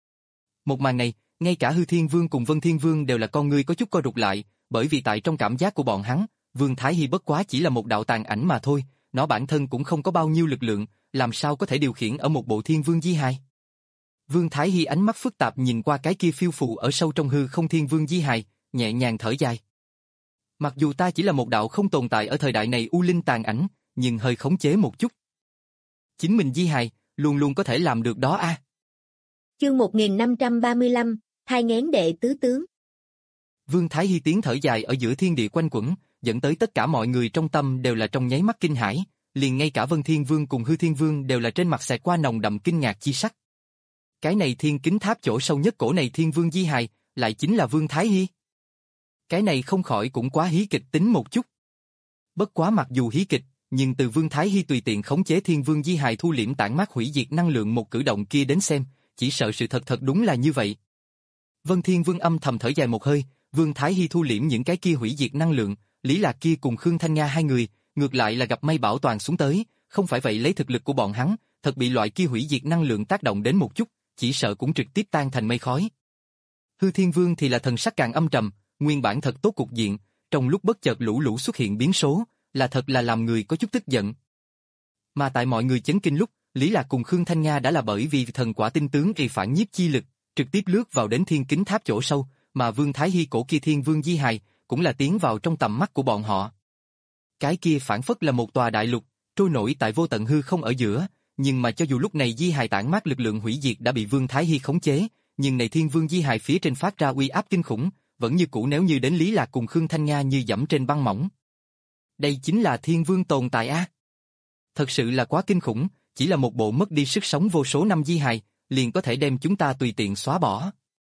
Một màn này, ngay cả hư thiên vương cùng Vân Thiên Vương đều là con người có chút co rụt lại, bởi vì tại trong cảm giác của bọn hắn, Vương Thái Hy bất quá chỉ là một đạo tàn ảnh mà thôi, nó bản thân cũng không có bao nhiêu lực lượng, làm sao có thể điều khiển ở một bộ thiên vương di hài. Vương Thái Hy ánh mắt phức tạp nhìn qua cái kia phiêu phù ở sâu trong hư không thiên vương di hài, nhẹ nhàng thở dài. Mặc dù ta chỉ là một đạo không tồn tại ở thời đại này u linh tàn ảnh, nhưng hơi khống chế một chút. Chính mình di hài, luôn luôn có thể làm được đó a. À. Chương một nghìn năm trăm ba mươi lăm, hai ngén đệ tứ tướng. Vương Thái Hy tiếng thở dài ở giữa thiên địa quanh quẩn, dẫn tới tất cả mọi người trong tâm đều là trong nháy mắt kinh hãi, liền ngay cả Vân Thiên Vương cùng Hư Thiên Vương đều là trên mặt xẹt qua nồng đậm kinh ngạc chi sắc. Cái này thiên kính tháp chỗ sâu nhất cổ này thiên vương di hài, lại chính là Vương Thái Hy. Cái này không khỏi cũng quá hí kịch tính một chút. Bất quá mặc dù hí kịch, nhưng từ Vương Thái Hy tùy tiện khống chế thiên vương di hài thu liễm tản mát hủy diệt năng lượng một cử động kia đến xem, chỉ sợ sự thật thật đúng là như vậy. Vân Thiên Vương âm thầm thở dài một hơi, Vương Thái Hy thu liễm những cái kia hủy diệt năng lượng, Lý Lạc kia cùng Khương Thanh Nga hai người, ngược lại là gặp may bảo toàn xuống tới, không phải vậy lấy thực lực của bọn hắn, thật bị loại kia hủy diệt năng lượng tác động đến một chút, chỉ sợ cũng trực tiếp tan thành mây khói. Hư Thiên Vương thì là thần sắc càng âm trầm, nguyên bản thật tốt cục diện, trong lúc bất chợt lũ lũ xuất hiện biến số, là thật là làm người có chút tức giận. Mà tại mọi người chấn kinh lúc, Lý Lạc cùng Khương Thanh Nga đã là bởi vì thần quả tinh tướng kỳ phản nhiếp chi lực, trực tiếp lướt vào đến thiên kính tháp chỗ sâu, mà Vương Thái Hy cổ kia thiên vương di hài, cũng là tiến vào trong tầm mắt của bọn họ. Cái kia phản phất là một tòa đại lục, trôi nổi tại vô tận hư không ở giữa, nhưng mà cho dù lúc này di hài tản mát lực lượng hủy diệt đã bị Vương Thái Hy khống chế, nhưng này thiên vương di hài phía trên phát ra uy áp kinh khủng, vẫn như cũ nếu như đến Lý Lạc cùng Khương Thanh Nga như dẫm trên băng mỏng. Đây chính là thiên vương tồn tại á. Thật sự là quá kinh khủng, chỉ là một bộ mất đi sức sống vô số năm di hài, liền có thể đem chúng ta tùy tiện xóa bỏ.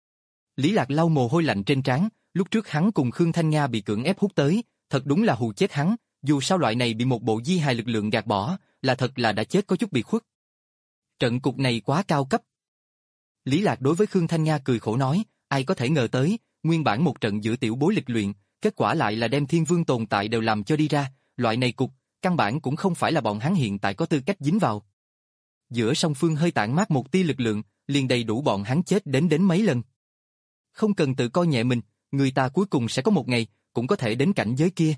Lý Lạc lau mồ hôi lạnh trên trán, lúc trước hắn cùng Khương Thanh Nga bị cưỡng ép hút tới, thật đúng là hù chết hắn, dù sao loại này bị một bộ di hài lực lượng gạt bỏ, là thật là đã chết có chút bị khuất. Trận cục này quá cao cấp. Lý Lạc đối với Khương Thanh Nga cười khổ nói, ai có thể ngờ tới, nguyên bản một trận giữa tiểu bối lịch luyện, kết quả lại là đem thiên vương tồn tại đều làm cho đi ra, loại này cục, căn bản cũng không phải là bọn hắn hiện tại có tư cách dính vào. Giữa song phương hơi tản mát một tia lực lượng, liền đầy đủ bọn hắn chết đến đến mấy lần. Không cần tự coi nhẹ mình, người ta cuối cùng sẽ có một ngày, cũng có thể đến cảnh giới kia.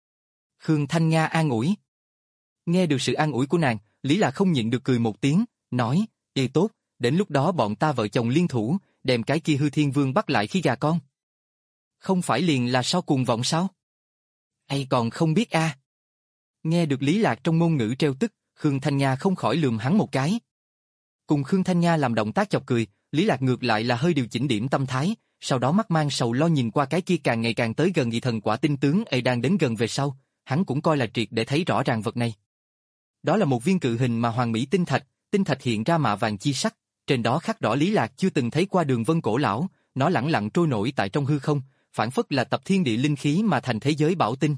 Khương Thanh Nga an ủi. Nghe được sự an ủi của nàng, Lý Lạc không nhịn được cười một tiếng, nói, ê tốt, đến lúc đó bọn ta vợ chồng liên thủ, đem cái kia hư thiên vương bắt lại khi gà con. Không phải liền là sao cuồng vọng sao? Hay còn không biết a? À? Nghe được Lý Lạc trong ngôn ngữ treo tức, Khương Thanh Nga không khỏi lườm hắn một cái. Cùng Khương Thanh Nga làm động tác chọc cười, Lý Lạc ngược lại là hơi điều chỉnh điểm tâm thái, sau đó mắt mang sầu lo nhìn qua cái kia càng ngày càng tới gần dị thần quả tinh tướng ấy đang đến gần về sau, hắn cũng coi là triệt để thấy rõ ràng vật này. Đó là một viên cự hình mà hoàng mỹ tinh thạch, tinh thạch hiện ra mạ vàng chi sắc, trên đó khắc rõ Lý Lạc chưa từng thấy qua đường vân cổ lão, nó lẳng lặng trôi nổi tại trong hư không, phản phất là tập thiên địa linh khí mà thành thế giới bảo tinh.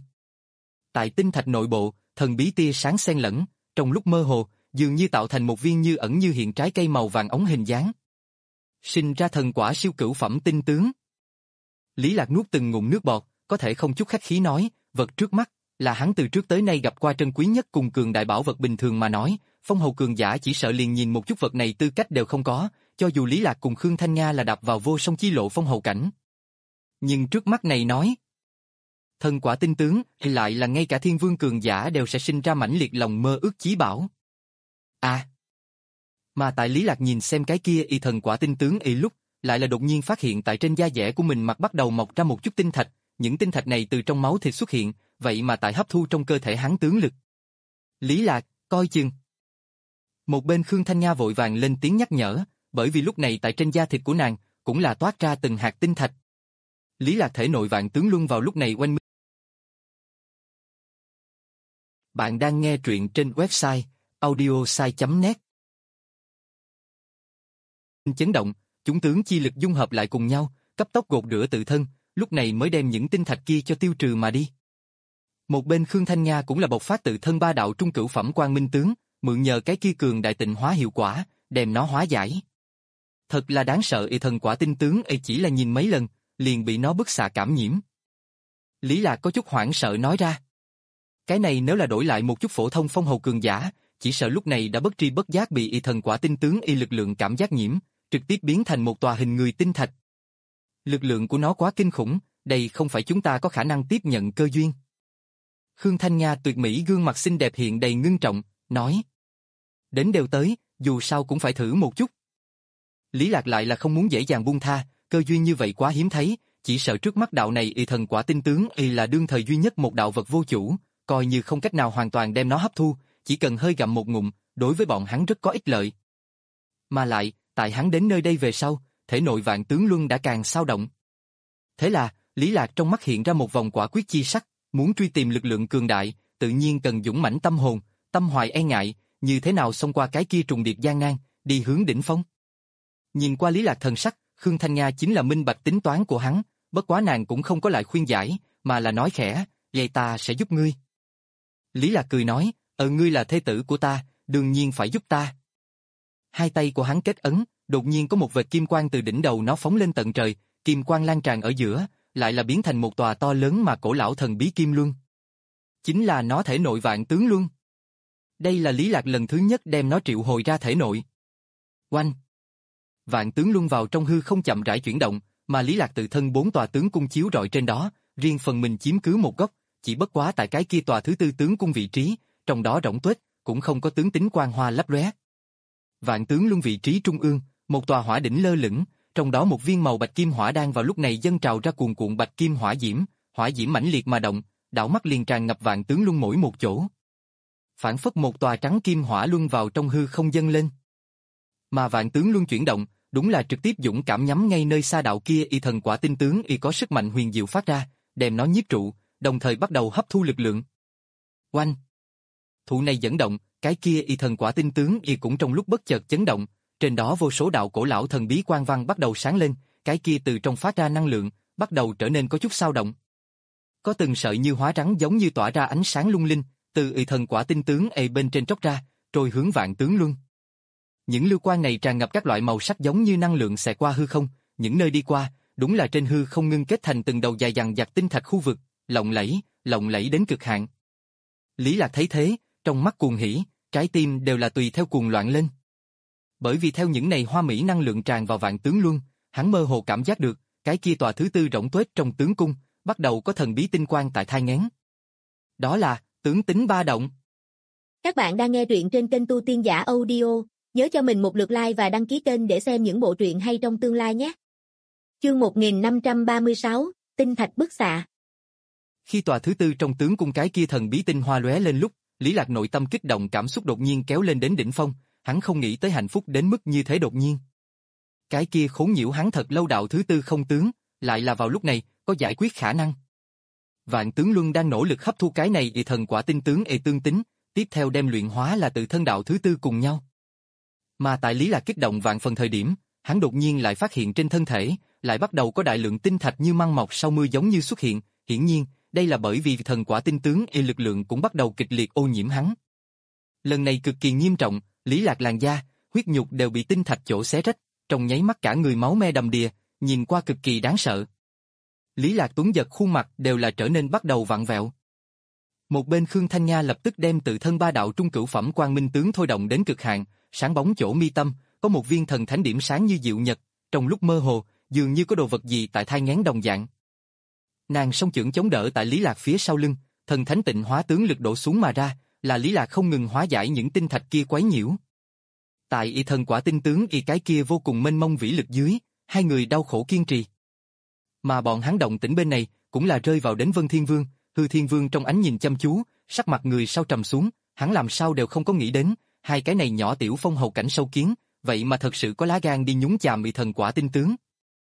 Tại tinh thạch nội bộ, thần bí tia sáng xen lẫn, trong lúc mơ hồ, dường như tạo thành một viên như ẩn như hiện trái cây màu vàng ống hình dáng. Sinh ra thần quả siêu cửu phẩm tinh tướng. Lý Lạc nuốt từng ngụm nước bọt, có thể không chút khách khí nói, vật trước mắt là hắn từ trước tới nay gặp qua trân quý nhất cùng cường đại bảo vật. Bình thường mà nói, phong hầu cường giả chỉ sợ liền nhìn một chút vật này tư cách đều không có, cho dù Lý Lạc cùng Khương Thanh Nga là đạp vào vô song chi lộ phong hầu cảnh. Nhưng trước mắt này nói, thần quả tinh tướng lại là ngay cả thiên vương cường giả đều sẽ sinh ra mãnh liệt lòng mơ ước chí bảo. À, mà tại Lý Lạc nhìn xem cái kia y thần quả tinh tướng y lúc, lại là đột nhiên phát hiện tại trên da dẻ của mình mặt bắt đầu mọc ra một chút tinh thạch, những tinh thạch này từ trong máu thịt xuất hiện, vậy mà tại hấp thu trong cơ thể hắn tướng lực. Lý Lạc, coi chừng. Một bên Khương Thanh Nga vội vàng lên tiếng nhắc nhở, bởi vì lúc này tại trên da thịt của nàng cũng là toát ra từng hạt tinh thạch. Lý Lạc thể nội vạn tướng luân vào lúc này oanh minh. Bạn đang nghe truyện trên website audiosai chấm net. Chấn động, chúng tướng chi lực dung hợp lại cùng nhau, cấp tốc gột rửa tự thân, lúc này mới đem những tinh thạch kia cho tiêu trừ mà đi. Một bên Khương Thanh Nga cũng là bộc phát tự thân ba đạo trung cửu phẩm quang minh tướng, mượn nhờ cái kia cường đại tịnh hóa hiệu quả, đem nó hóa giải. Thật là đáng sợ, y thần quả tinh tướng y chỉ là nhìn mấy lần, liền bị nó bức xạ cảm nhiễm. Lý Lạc có chút hoảng sợ nói ra. Cái này nếu là đổi lại một chút phổ thông phong hầu cường giả, chỉ sợ lúc này đã bất tri bất giác bị y thần quả tinh tướng y lực lượng cảm giác nhiễm, trực tiếp biến thành một tòa hình người tinh thạch. Lực lượng của nó quá kinh khủng, đây không phải chúng ta có khả năng tiếp nhận cơ duyên. Khương Thanh Nga tuyệt mỹ gương mặt xinh đẹp hiện đầy ngưng trọng, nói. Đến đều tới, dù sao cũng phải thử một chút. Lý Lạc lại là không muốn dễ dàng buông tha, cơ duyên như vậy quá hiếm thấy, chỉ sợ trước mắt đạo này y thần quả tinh tướng y là đương thời duy nhất một đạo vật vô chủ, coi như không cách nào hoàn toàn đem nó hấp thu, chỉ cần hơi gặm một ngụm, đối với bọn hắn rất có ích lợi. Mà lại, tại hắn đến nơi đây về sau, thể nội vạn tướng luân đã càng xao động. Thế là, Lý Lạc trong mắt hiện ra một vòng quả quyết chi sắc, muốn truy tìm lực lượng cường đại, tự nhiên cần dũng mãnh tâm hồn, tâm hoài e ngại, như thế nào xông qua cái kia trùng điệp gian nan, đi hướng đỉnh phong. Nhìn qua Lý Lạc thần sắc, Khương Thanh Nga chính là minh bạch tính toán của hắn, bất quá nàng cũng không có lại khuyên giải, mà là nói khẽ, vậy ta sẽ giúp ngươi. Lý Lạc cười nói, ờ ngươi là thê tử của ta, đương nhiên phải giúp ta. Hai tay của hắn kết ấn, đột nhiên có một vệt kim quang từ đỉnh đầu nó phóng lên tận trời, kim quang lan tràn ở giữa, lại là biến thành một tòa to lớn mà cổ lão thần bí kim luân. Chính là nó thể nội vạn tướng luân. Đây là Lý Lạc lần thứ nhất đem nó triệu hồi ra thể nội. Oanh! Vạn tướng luân vào trong hư không chậm rãi chuyển động, mà Lý Lạc tự thân bốn tòa tướng cung chiếu rọi trên đó, riêng phần mình chiếm cứ một góc, chỉ bất quá tại cái kia tòa thứ tư tướng cung vị trí, trong đó rỗng tuếch, cũng không có tướng tính quang hoa lấp lóe. Vạn tướng luân vị trí trung ương, một tòa hỏa đỉnh lơ lửng, trong đó một viên màu bạch kim hỏa đang vào lúc này dâng trào ra cuồn cuộn bạch kim hỏa diễm, hỏa diễm mãnh liệt mà động, đảo mắt liền tràn ngập vạn tướng luân mỗi một chỗ. Phản phất một tòa trắng kim hỏa luân vào trong hư không dâng lên. Mà vạn tướng luân chuyển động, đúng là trực tiếp dũng cảm nhắm ngay nơi xa đạo kia y thần quả tinh tướng y có sức mạnh huyền diệu phát ra, đem nó nhiếp trụ, đồng thời bắt đầu hấp thu lực lượng. Oanh! Thụ này dẫn động, cái kia y thần quả tinh tướng y cũng trong lúc bất chợt chấn động, trên đó vô số đạo cổ lão thần bí quang văn bắt đầu sáng lên, cái kia từ trong phát ra năng lượng, bắt đầu trở nên có chút xao động. Có từng sợi như hóa rắn giống như tỏa ra ánh sáng lung linh, từ y thần quả tinh tướng y bên trên tróc ra, trôi hướng vạn tướng luân. Những lưu quang này tràn ngập các loại màu sắc giống như năng lượng xẹt qua hư không, những nơi đi qua, đúng là trên hư không ngưng kết thành từng đầu dài dằng dặc tinh thạch khu vực, lộng lẫy, lộng lẫy đến cực hạn. Lý Lạc thấy thế, trong mắt cuồng hỉ, trái tim đều là tùy theo cuồng loạn lên. Bởi vì theo những này hoa mỹ năng lượng tràn vào vạn tướng luân, hắn mơ hồ cảm giác được, cái kia tòa thứ tư rỗng tuếch trong tướng cung, bắt đầu có thần bí tinh quang tại thai nghén. Đó là tướng tính ba động. Các bạn đang nghe truyện trên kênh Tu Tiên Giả Audio, nhớ cho mình một lượt like và đăng ký kênh để xem những bộ truyện hay trong tương lai nhé. Chương một nghìn năm trăm ba mươi sáu, Tinh thạch bức xạ. Khi tòa thứ tư trong tướng cung cái kia thần bí tinh hoa lóe lên lúc, Lý Lạc nội tâm kích động cảm xúc đột nhiên kéo lên đến đỉnh phong, hắn không nghĩ tới hạnh phúc đến mức như thế đột nhiên. Cái kia khốn nhiễu hắn thật lâu đạo thứ tư không tướng, lại là vào lúc này, có giải quyết khả năng. Vạn tướng luân đang nỗ lực hấp thu cái này y thần quả tinh tướng y tương tính, tiếp theo đem luyện hóa là tự thân đạo thứ tư cùng nhau. Mà tại Lý Lạc kích động vạn phần thời điểm, hắn đột nhiên lại phát hiện trên thân thể, lại bắt đầu có đại lượng tinh thạch như măng mọc sau mưa giống như xuất hiện, hiển nhiên, đây là bởi vì thần quả tinh tướng y lực lượng cũng bắt đầu kịch liệt ô nhiễm hắn. Lần này cực kỳ nghiêm trọng, Lý Lạc làn da, huyết nhục đều bị tinh thạch chỗ xé rách, trong nháy mắt cả người máu me đầm đìa, nhìn qua cực kỳ đáng sợ. Lý Lạc Tuấn giật khuôn mặt đều là trở nên bắt đầu vặn vẹo. Một bên Khương Thanh Nha lập tức đem tự thân ba đạo trung cửu phẩm quang minh tướng thôi động đến cực hạn, sáng bóng chỗ mi tâm, có một viên thần thánh điểm sáng như diệu nhật, trong lúc mơ hồ, dường như có đồ vật gì tại thai nghén đồng dạng. Nàng song chưởng chống đỡ tại Lý Lạc phía sau lưng, thần thánh tịnh hóa tướng lực đổ xuống mà ra, là Lý Lạc không ngừng hóa giải những tinh thạch kia quấy nhiễu. Tại y thần quả tinh tướng y cái kia vô cùng mênh mông vĩ lực dưới, hai người đau khổ kiên trì. Mà bọn hắn động tĩnh bên này, cũng là rơi vào đến Vân Thiên Vương, Hư Thiên Vương trong ánh nhìn chăm chú, sắc mặt người sau trầm xuống, hắn làm sao đều không có nghĩ đến, hai cái này nhỏ tiểu phong hầu cảnh sâu kiến, vậy mà thật sự có lá gan đi nhúng chàm y thần quả tinh tướng.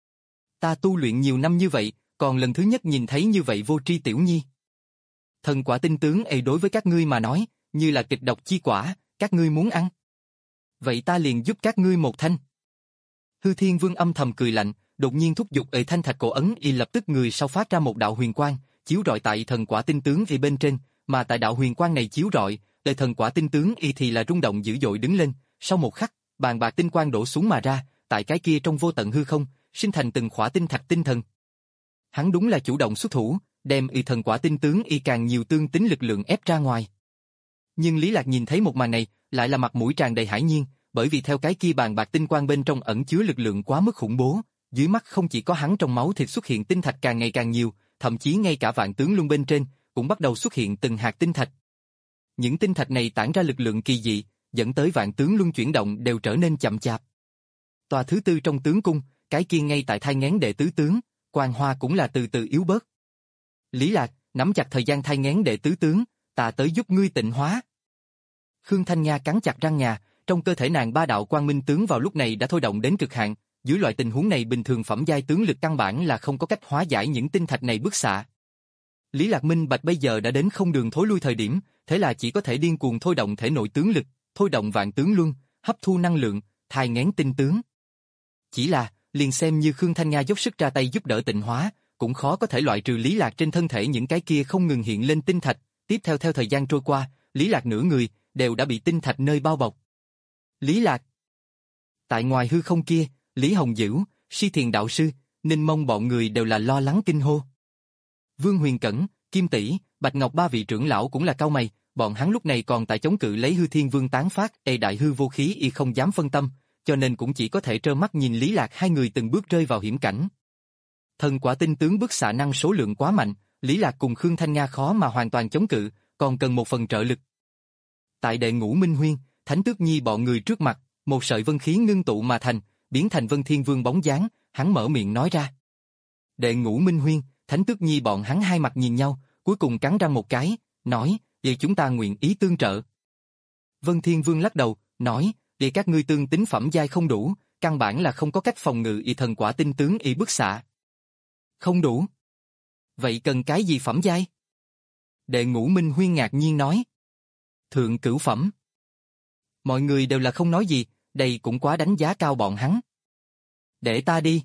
Ta tu luyện nhiều năm như vậy, còn lần thứ nhất nhìn thấy như vậy vô tri tiểu nhi. Thần quả tinh tướng ấy đối với các ngươi mà nói, như là kịch độc chi quả, các ngươi muốn ăn. Vậy ta liền giúp các ngươi một thanh. Hư Thiên Vương âm thầm cười lạnh, đột nhiên thúc giục ấy thanh thạch cổ ấn y lập tức người sau phát ra một đạo huyền quang, chiếu rọi tại thần quả tinh tướng y bên trên, mà tại đạo huyền quang này chiếu rọi, đời thần quả tinh tướng y thì là rung động dữ dội đứng lên, sau một khắc, bàn bạc tinh quang đổ xuống mà ra, tại cái kia trong vô tận hư không, sinh thành từng khỏa tinh thạch tinh thần. Hắn đúng là chủ động xuất thủ, đem y thần quả tinh tướng y càng nhiều tương tính lực lượng ép ra ngoài. Nhưng Lý Lạc nhìn thấy một màn này, lại là mặt mũi tràn đầy hãi nhiên, bởi vì theo cái kia bàn bạc tinh quang bên trong ẩn chứa lực lượng quá mức khủng bố, dưới mắt không chỉ có hắn trong máu thịt xuất hiện tinh thạch càng ngày càng nhiều, thậm chí ngay cả vạn tướng luân bên trên cũng bắt đầu xuất hiện từng hạt tinh thạch. Những tinh thạch này tản ra lực lượng kỳ dị, dẫn tới vạn tướng luân chuyển động đều trở nên chậm chạp. Tòa thứ tư trong tướng cung, cái kia ngay tại thai nghén đệ tứ tướng, quang hoa cũng là từ từ yếu bớt. Lý Lạc, nắm chặt thời gian thai nghén đệ tứ tướng, ta tới giúp ngươi tịnh hóa. Khương Thanh Nha cắn chặt răng ngà, trong cơ thể nàng ba đạo quang minh tướng vào lúc này đã thôi động đến cực hạn, dưới loại tình huống này bình thường phẩm giai tướng lực căn bản là không có cách hóa giải những tinh thạch này bức xạ. Lý Lạc minh bạch bây giờ đã đến không đường thối lui thời điểm, thế là chỉ có thể điên cuồng thôi động thể nội tướng lực, thôi động vạn tướng luân, hấp thu năng lượng, thai nghén tinh tướng. Chỉ là, liền xem như Khương Thanh Nha dốc sức ra tay giúp đỡ tịnh hóa, cũng khó có thể loại trừ Lý Lạc trên thân thể những cái kia không ngừng hiện lên tinh thạch. Tiếp theo theo thời gian trôi qua, Lý Lạc nửa người đều đã bị tinh thạch nơi bao bọc. Lý Lạc. Tại ngoài hư không kia, Lý Hồng Dữ, Si Thiền đạo sư, Ninh Mông bọn người đều là lo lắng kinh hô. Vương Huyền Cẩn, Kim Tỷ, Bạch Ngọc ba vị trưởng lão cũng là cau mày, bọn hắn lúc này còn tại chống cự lấy Hư Thiên Vương tán phát, ê đại hư vô khí y không dám phân tâm, cho nên cũng chỉ có thể trơ mắt nhìn Lý Lạc hai người từng bước rơi vào hiểm cảnh. Thần quả tinh tướng bức xạ năng số lượng quá mạnh, Lý Lạc cùng Khương Thanh Nga khó mà hoàn toàn chống cự, còn cần một phần trợ lực. Tại đệ ngũ Minh Huyên, Thánh Tước Nhi bọn người trước mặt, một sợi vân khí ngưng tụ mà thành, biến thành Vân Thiên Vương bóng dáng, hắn mở miệng nói ra. Đệ ngũ Minh Huyên, Thánh Tước Nhi bọn hắn hai mặt nhìn nhau, cuối cùng cắn răng một cái, nói, vậy chúng ta nguyện ý tương trợ. Vân Thiên Vương lắc đầu, nói, vậy các ngươi tương tính phẩm giai không đủ, căn bản là không có cách phòng ngự y thần quả tinh tướng y bức xạ. Không đủ. Vậy cần cái gì phẩm giai? Đệ ngũ Minh Huyên ngạc nhiên nói. Thượng cửu phẩm. Mọi người đều là không nói gì, đây cũng quá đánh giá cao bọn hắn. Để ta đi.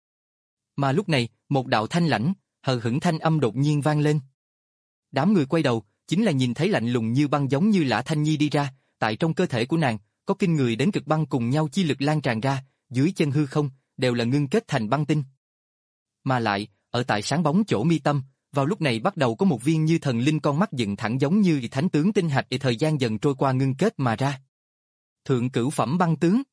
Mà lúc này, một đạo thanh lãnh, hờ hững thanh âm đột nhiên vang lên. Đám người quay đầu, chính là nhìn thấy lạnh lùng như băng giống như Lã Thanh Nhi đi ra, tại trong cơ thể của nàng, có kinh người đến cực băng cùng nhau chi lực lan tràn ra, dưới chân hư không, đều là ngưng kết thành băng tinh. Mà lại, ở tại sáng bóng chỗ mi tâm, vào lúc này bắt đầu có một viên như thần linh con mắt dựng thẳng giống như thánh tướng tinh hạch, thời gian dần trôi qua ngưng kết mà ra. Thượng cửu phẩm băng tướng.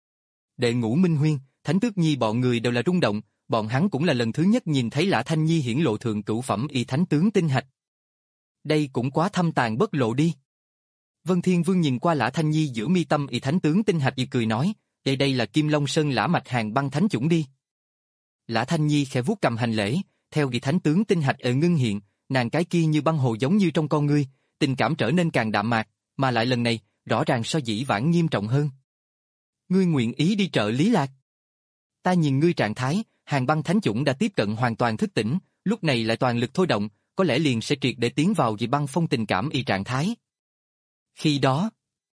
Đệ ngũ Minh Huyên, Thánh Tước Nhi bọn người đều là rung động, bọn hắn cũng là lần thứ nhất nhìn thấy Lã Thanh Nhi hiển lộ thượng cửu phẩm y thánh tướng tinh hạch. Đây cũng quá thâm tàn bất lộ đi. Vân Thiên Vương nhìn qua Lã Thanh Nhi giữa mi tâm y thánh tướng tinh hạch y cười nói, đây đây là Kim Long Sơn Lã Mạch hàng băng thánh chủng đi. Lã Thanh Nhi khẽ vuốt cầm hành lễ, theo y thánh tướng tinh hạch ở ngưng hiện, nàng cái kia như băng hồ giống như trong con ngươi, tình cảm trở nên càng đạm mạc, mà lại lần này, rõ ràng so dĩ vãng nghiêm trọng hơn. Ngươi nguyện ý đi trợ Lý Lạc? Ta nhìn ngươi trạng thái, hàng băng thánh chủng đã tiếp cận hoàn toàn thức tỉnh, lúc này lại toàn lực thôi động, có lẽ liền sẽ triệt để tiến vào dị băng phong tình cảm y trạng thái. Khi đó,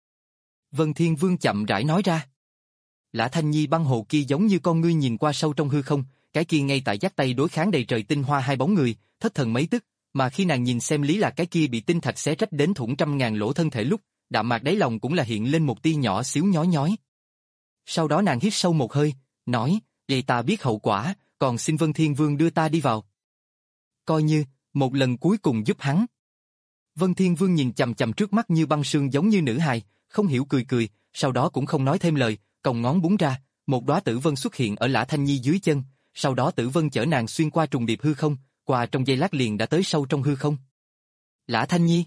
Vân Thiên Vương chậm rãi nói ra. Lã Thanh Nhi băng hồ kia giống như con ngươi nhìn qua sâu trong hư không, cái kia ngay tại dắt tay đối kháng đầy trời tinh hoa hai bóng người, thất thần mấy tức, mà khi nàng nhìn xem Lý Lạc cái kia bị tinh thạch xé rách đến thủng trăm ngàn lỗ thân thể lúc, đạm mạc đáy lòng cũng là hiện lên một tia nhỏ xíu nhói nhói. Sau đó nàng hít sâu một hơi, nói, vậy ta biết hậu quả, còn xin Vân Thiên Vương đưa ta đi vào. coi như một lần cuối cùng giúp hắn. Vân Thiên Vương nhìn chằm chằm trước mắt như băng sương giống như nữ hài, không hiểu cười cười, sau đó cũng không nói thêm lời, còng ngón búng ra, một đóa tử vân xuất hiện ở Lã Thanh Nhi dưới chân, sau đó tử vân chở nàng xuyên qua trùng điệp hư không, qua trong giây lát liền đã tới sâu trong hư không. Lã Thanh Nhi.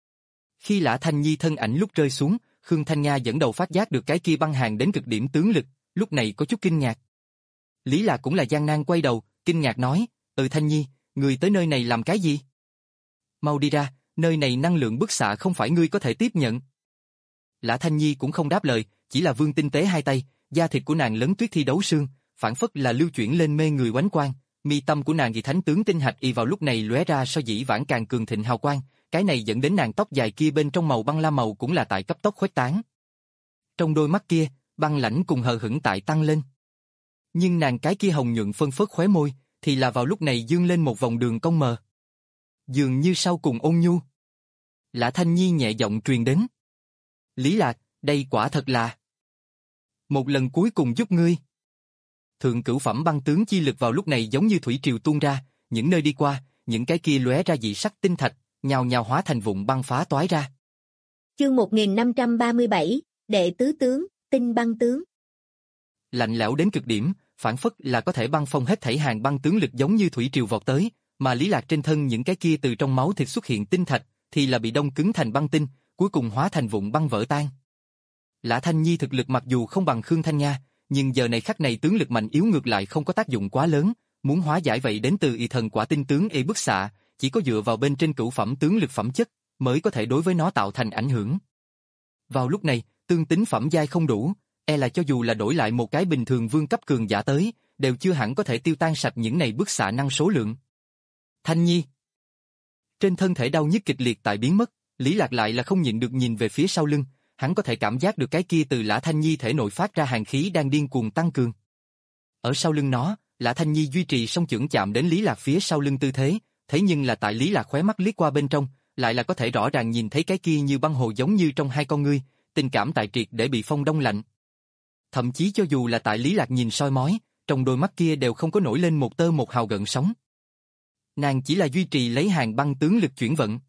Khi Lã Thanh Nhi thân ảnh lúc rơi xuống, Khương Thanh Nga dẫn đầu phát giác được cái kia băng hàng đến cực điểm tướng lực, lúc này có chút kinh ngạc. Lý Lạc cũng là gian nan quay đầu, kinh ngạc nói, "Ừ Thanh Nhi, người tới nơi này làm cái gì? Mau đi ra, nơi này năng lượng bức xạ không phải ngươi có thể tiếp nhận." Lã Thanh Nhi cũng không đáp lời, chỉ là vươn tinh tế hai tay, da thịt của nàng lấn tuyết thi đấu sương, phản phất là lưu chuyển lên mê người oánh quang, mi tâm của nàng thì thánh tướng tinh hạch y vào lúc này lóe ra so dĩ vãng càng cường thịnh hào quang, cái này dẫn đến nàng tóc dài kia bên trong màu băng lam màu cũng là tại cấp tốc khuếch tán. Trong đôi mắt kia, băng lãnh cùng hờ hững tại tăng lên. Nhưng nàng cái kia hồng nhuận phân phớt khóe môi, thì là vào lúc này dương lên một vòng đường cong mờ. Dường như sau cùng ôn nhu. Lã Thanh Nhi nhẹ giọng truyền đến. Lý Lạc, đây quả thật là một lần cuối cùng giúp ngươi. Thượng cửu phẩm băng tướng chi lực vào lúc này giống như thủy triều tuôn ra, những nơi đi qua, những cái kia lóe ra dị sắc tinh thạch, nhào nhào hóa thành vụn băng phá toái ra. Chương một nghìn năm trăm ba mươi bảy, đệ tứ tướng, tinh băng tướng. Lạnh lẽo đến cực điểm, phản phất là có thể băng phong hết thảy hàng băng tướng lực giống như thủy triều vọt tới, mà Lý Lạc trên thân những cái kia từ trong máu thịt xuất hiện tinh thạch, thì là bị đông cứng thành băng tinh, cuối cùng hóa thành vụn băng vỡ tan. Lã Thanh Nhi thực lực mặc dù không bằng Khương Thanh Nga, nhưng giờ này khắc này tướng lực mạnh yếu ngược lại không có tác dụng quá lớn, muốn hóa giải vậy đến từ y thần quả tinh tướng y bức xạ, chỉ có dựa vào bên trên cửu phẩm tướng lực phẩm chất, mới có thể đối với nó tạo thành ảnh hưởng. Vào lúc này, tương tính phẩm giai không đủ, e là cho dù là đổi lại một cái bình thường vương cấp cường giả tới, đều chưa hẳn có thể tiêu tan sạch những này bức xạ năng số lượng. Thanh Nhi. Trên thân thể đau nhức kịch liệt tại biến mất, Lý Lạc lại là không nhịn được nhìn về phía sau lưng, hắn có thể cảm giác được cái kia từ Lã Thanh Nhi thể nội phát ra hàn khí đang điên cuồng tăng cường. Ở sau lưng nó, Lã Thanh Nhi duy trì song chưởng chạm đến Lý Lạc phía sau lưng tư thế, thế nhưng là tại Lý Lạc khóe mắt liếc qua bên trong, lại là có thể rõ ràng nhìn thấy cái kia như băng hồ giống như trong hai con ngươi, tình cảm tại triệt để bị phong đông lạnh. Thậm chí cho dù là tại Lý Lạc nhìn soi mói, trong đôi mắt kia đều không có nổi lên một tơ một hào gợn sóng. Nàng chỉ là duy trì lấy hàng băng tướng lực chuyển vận.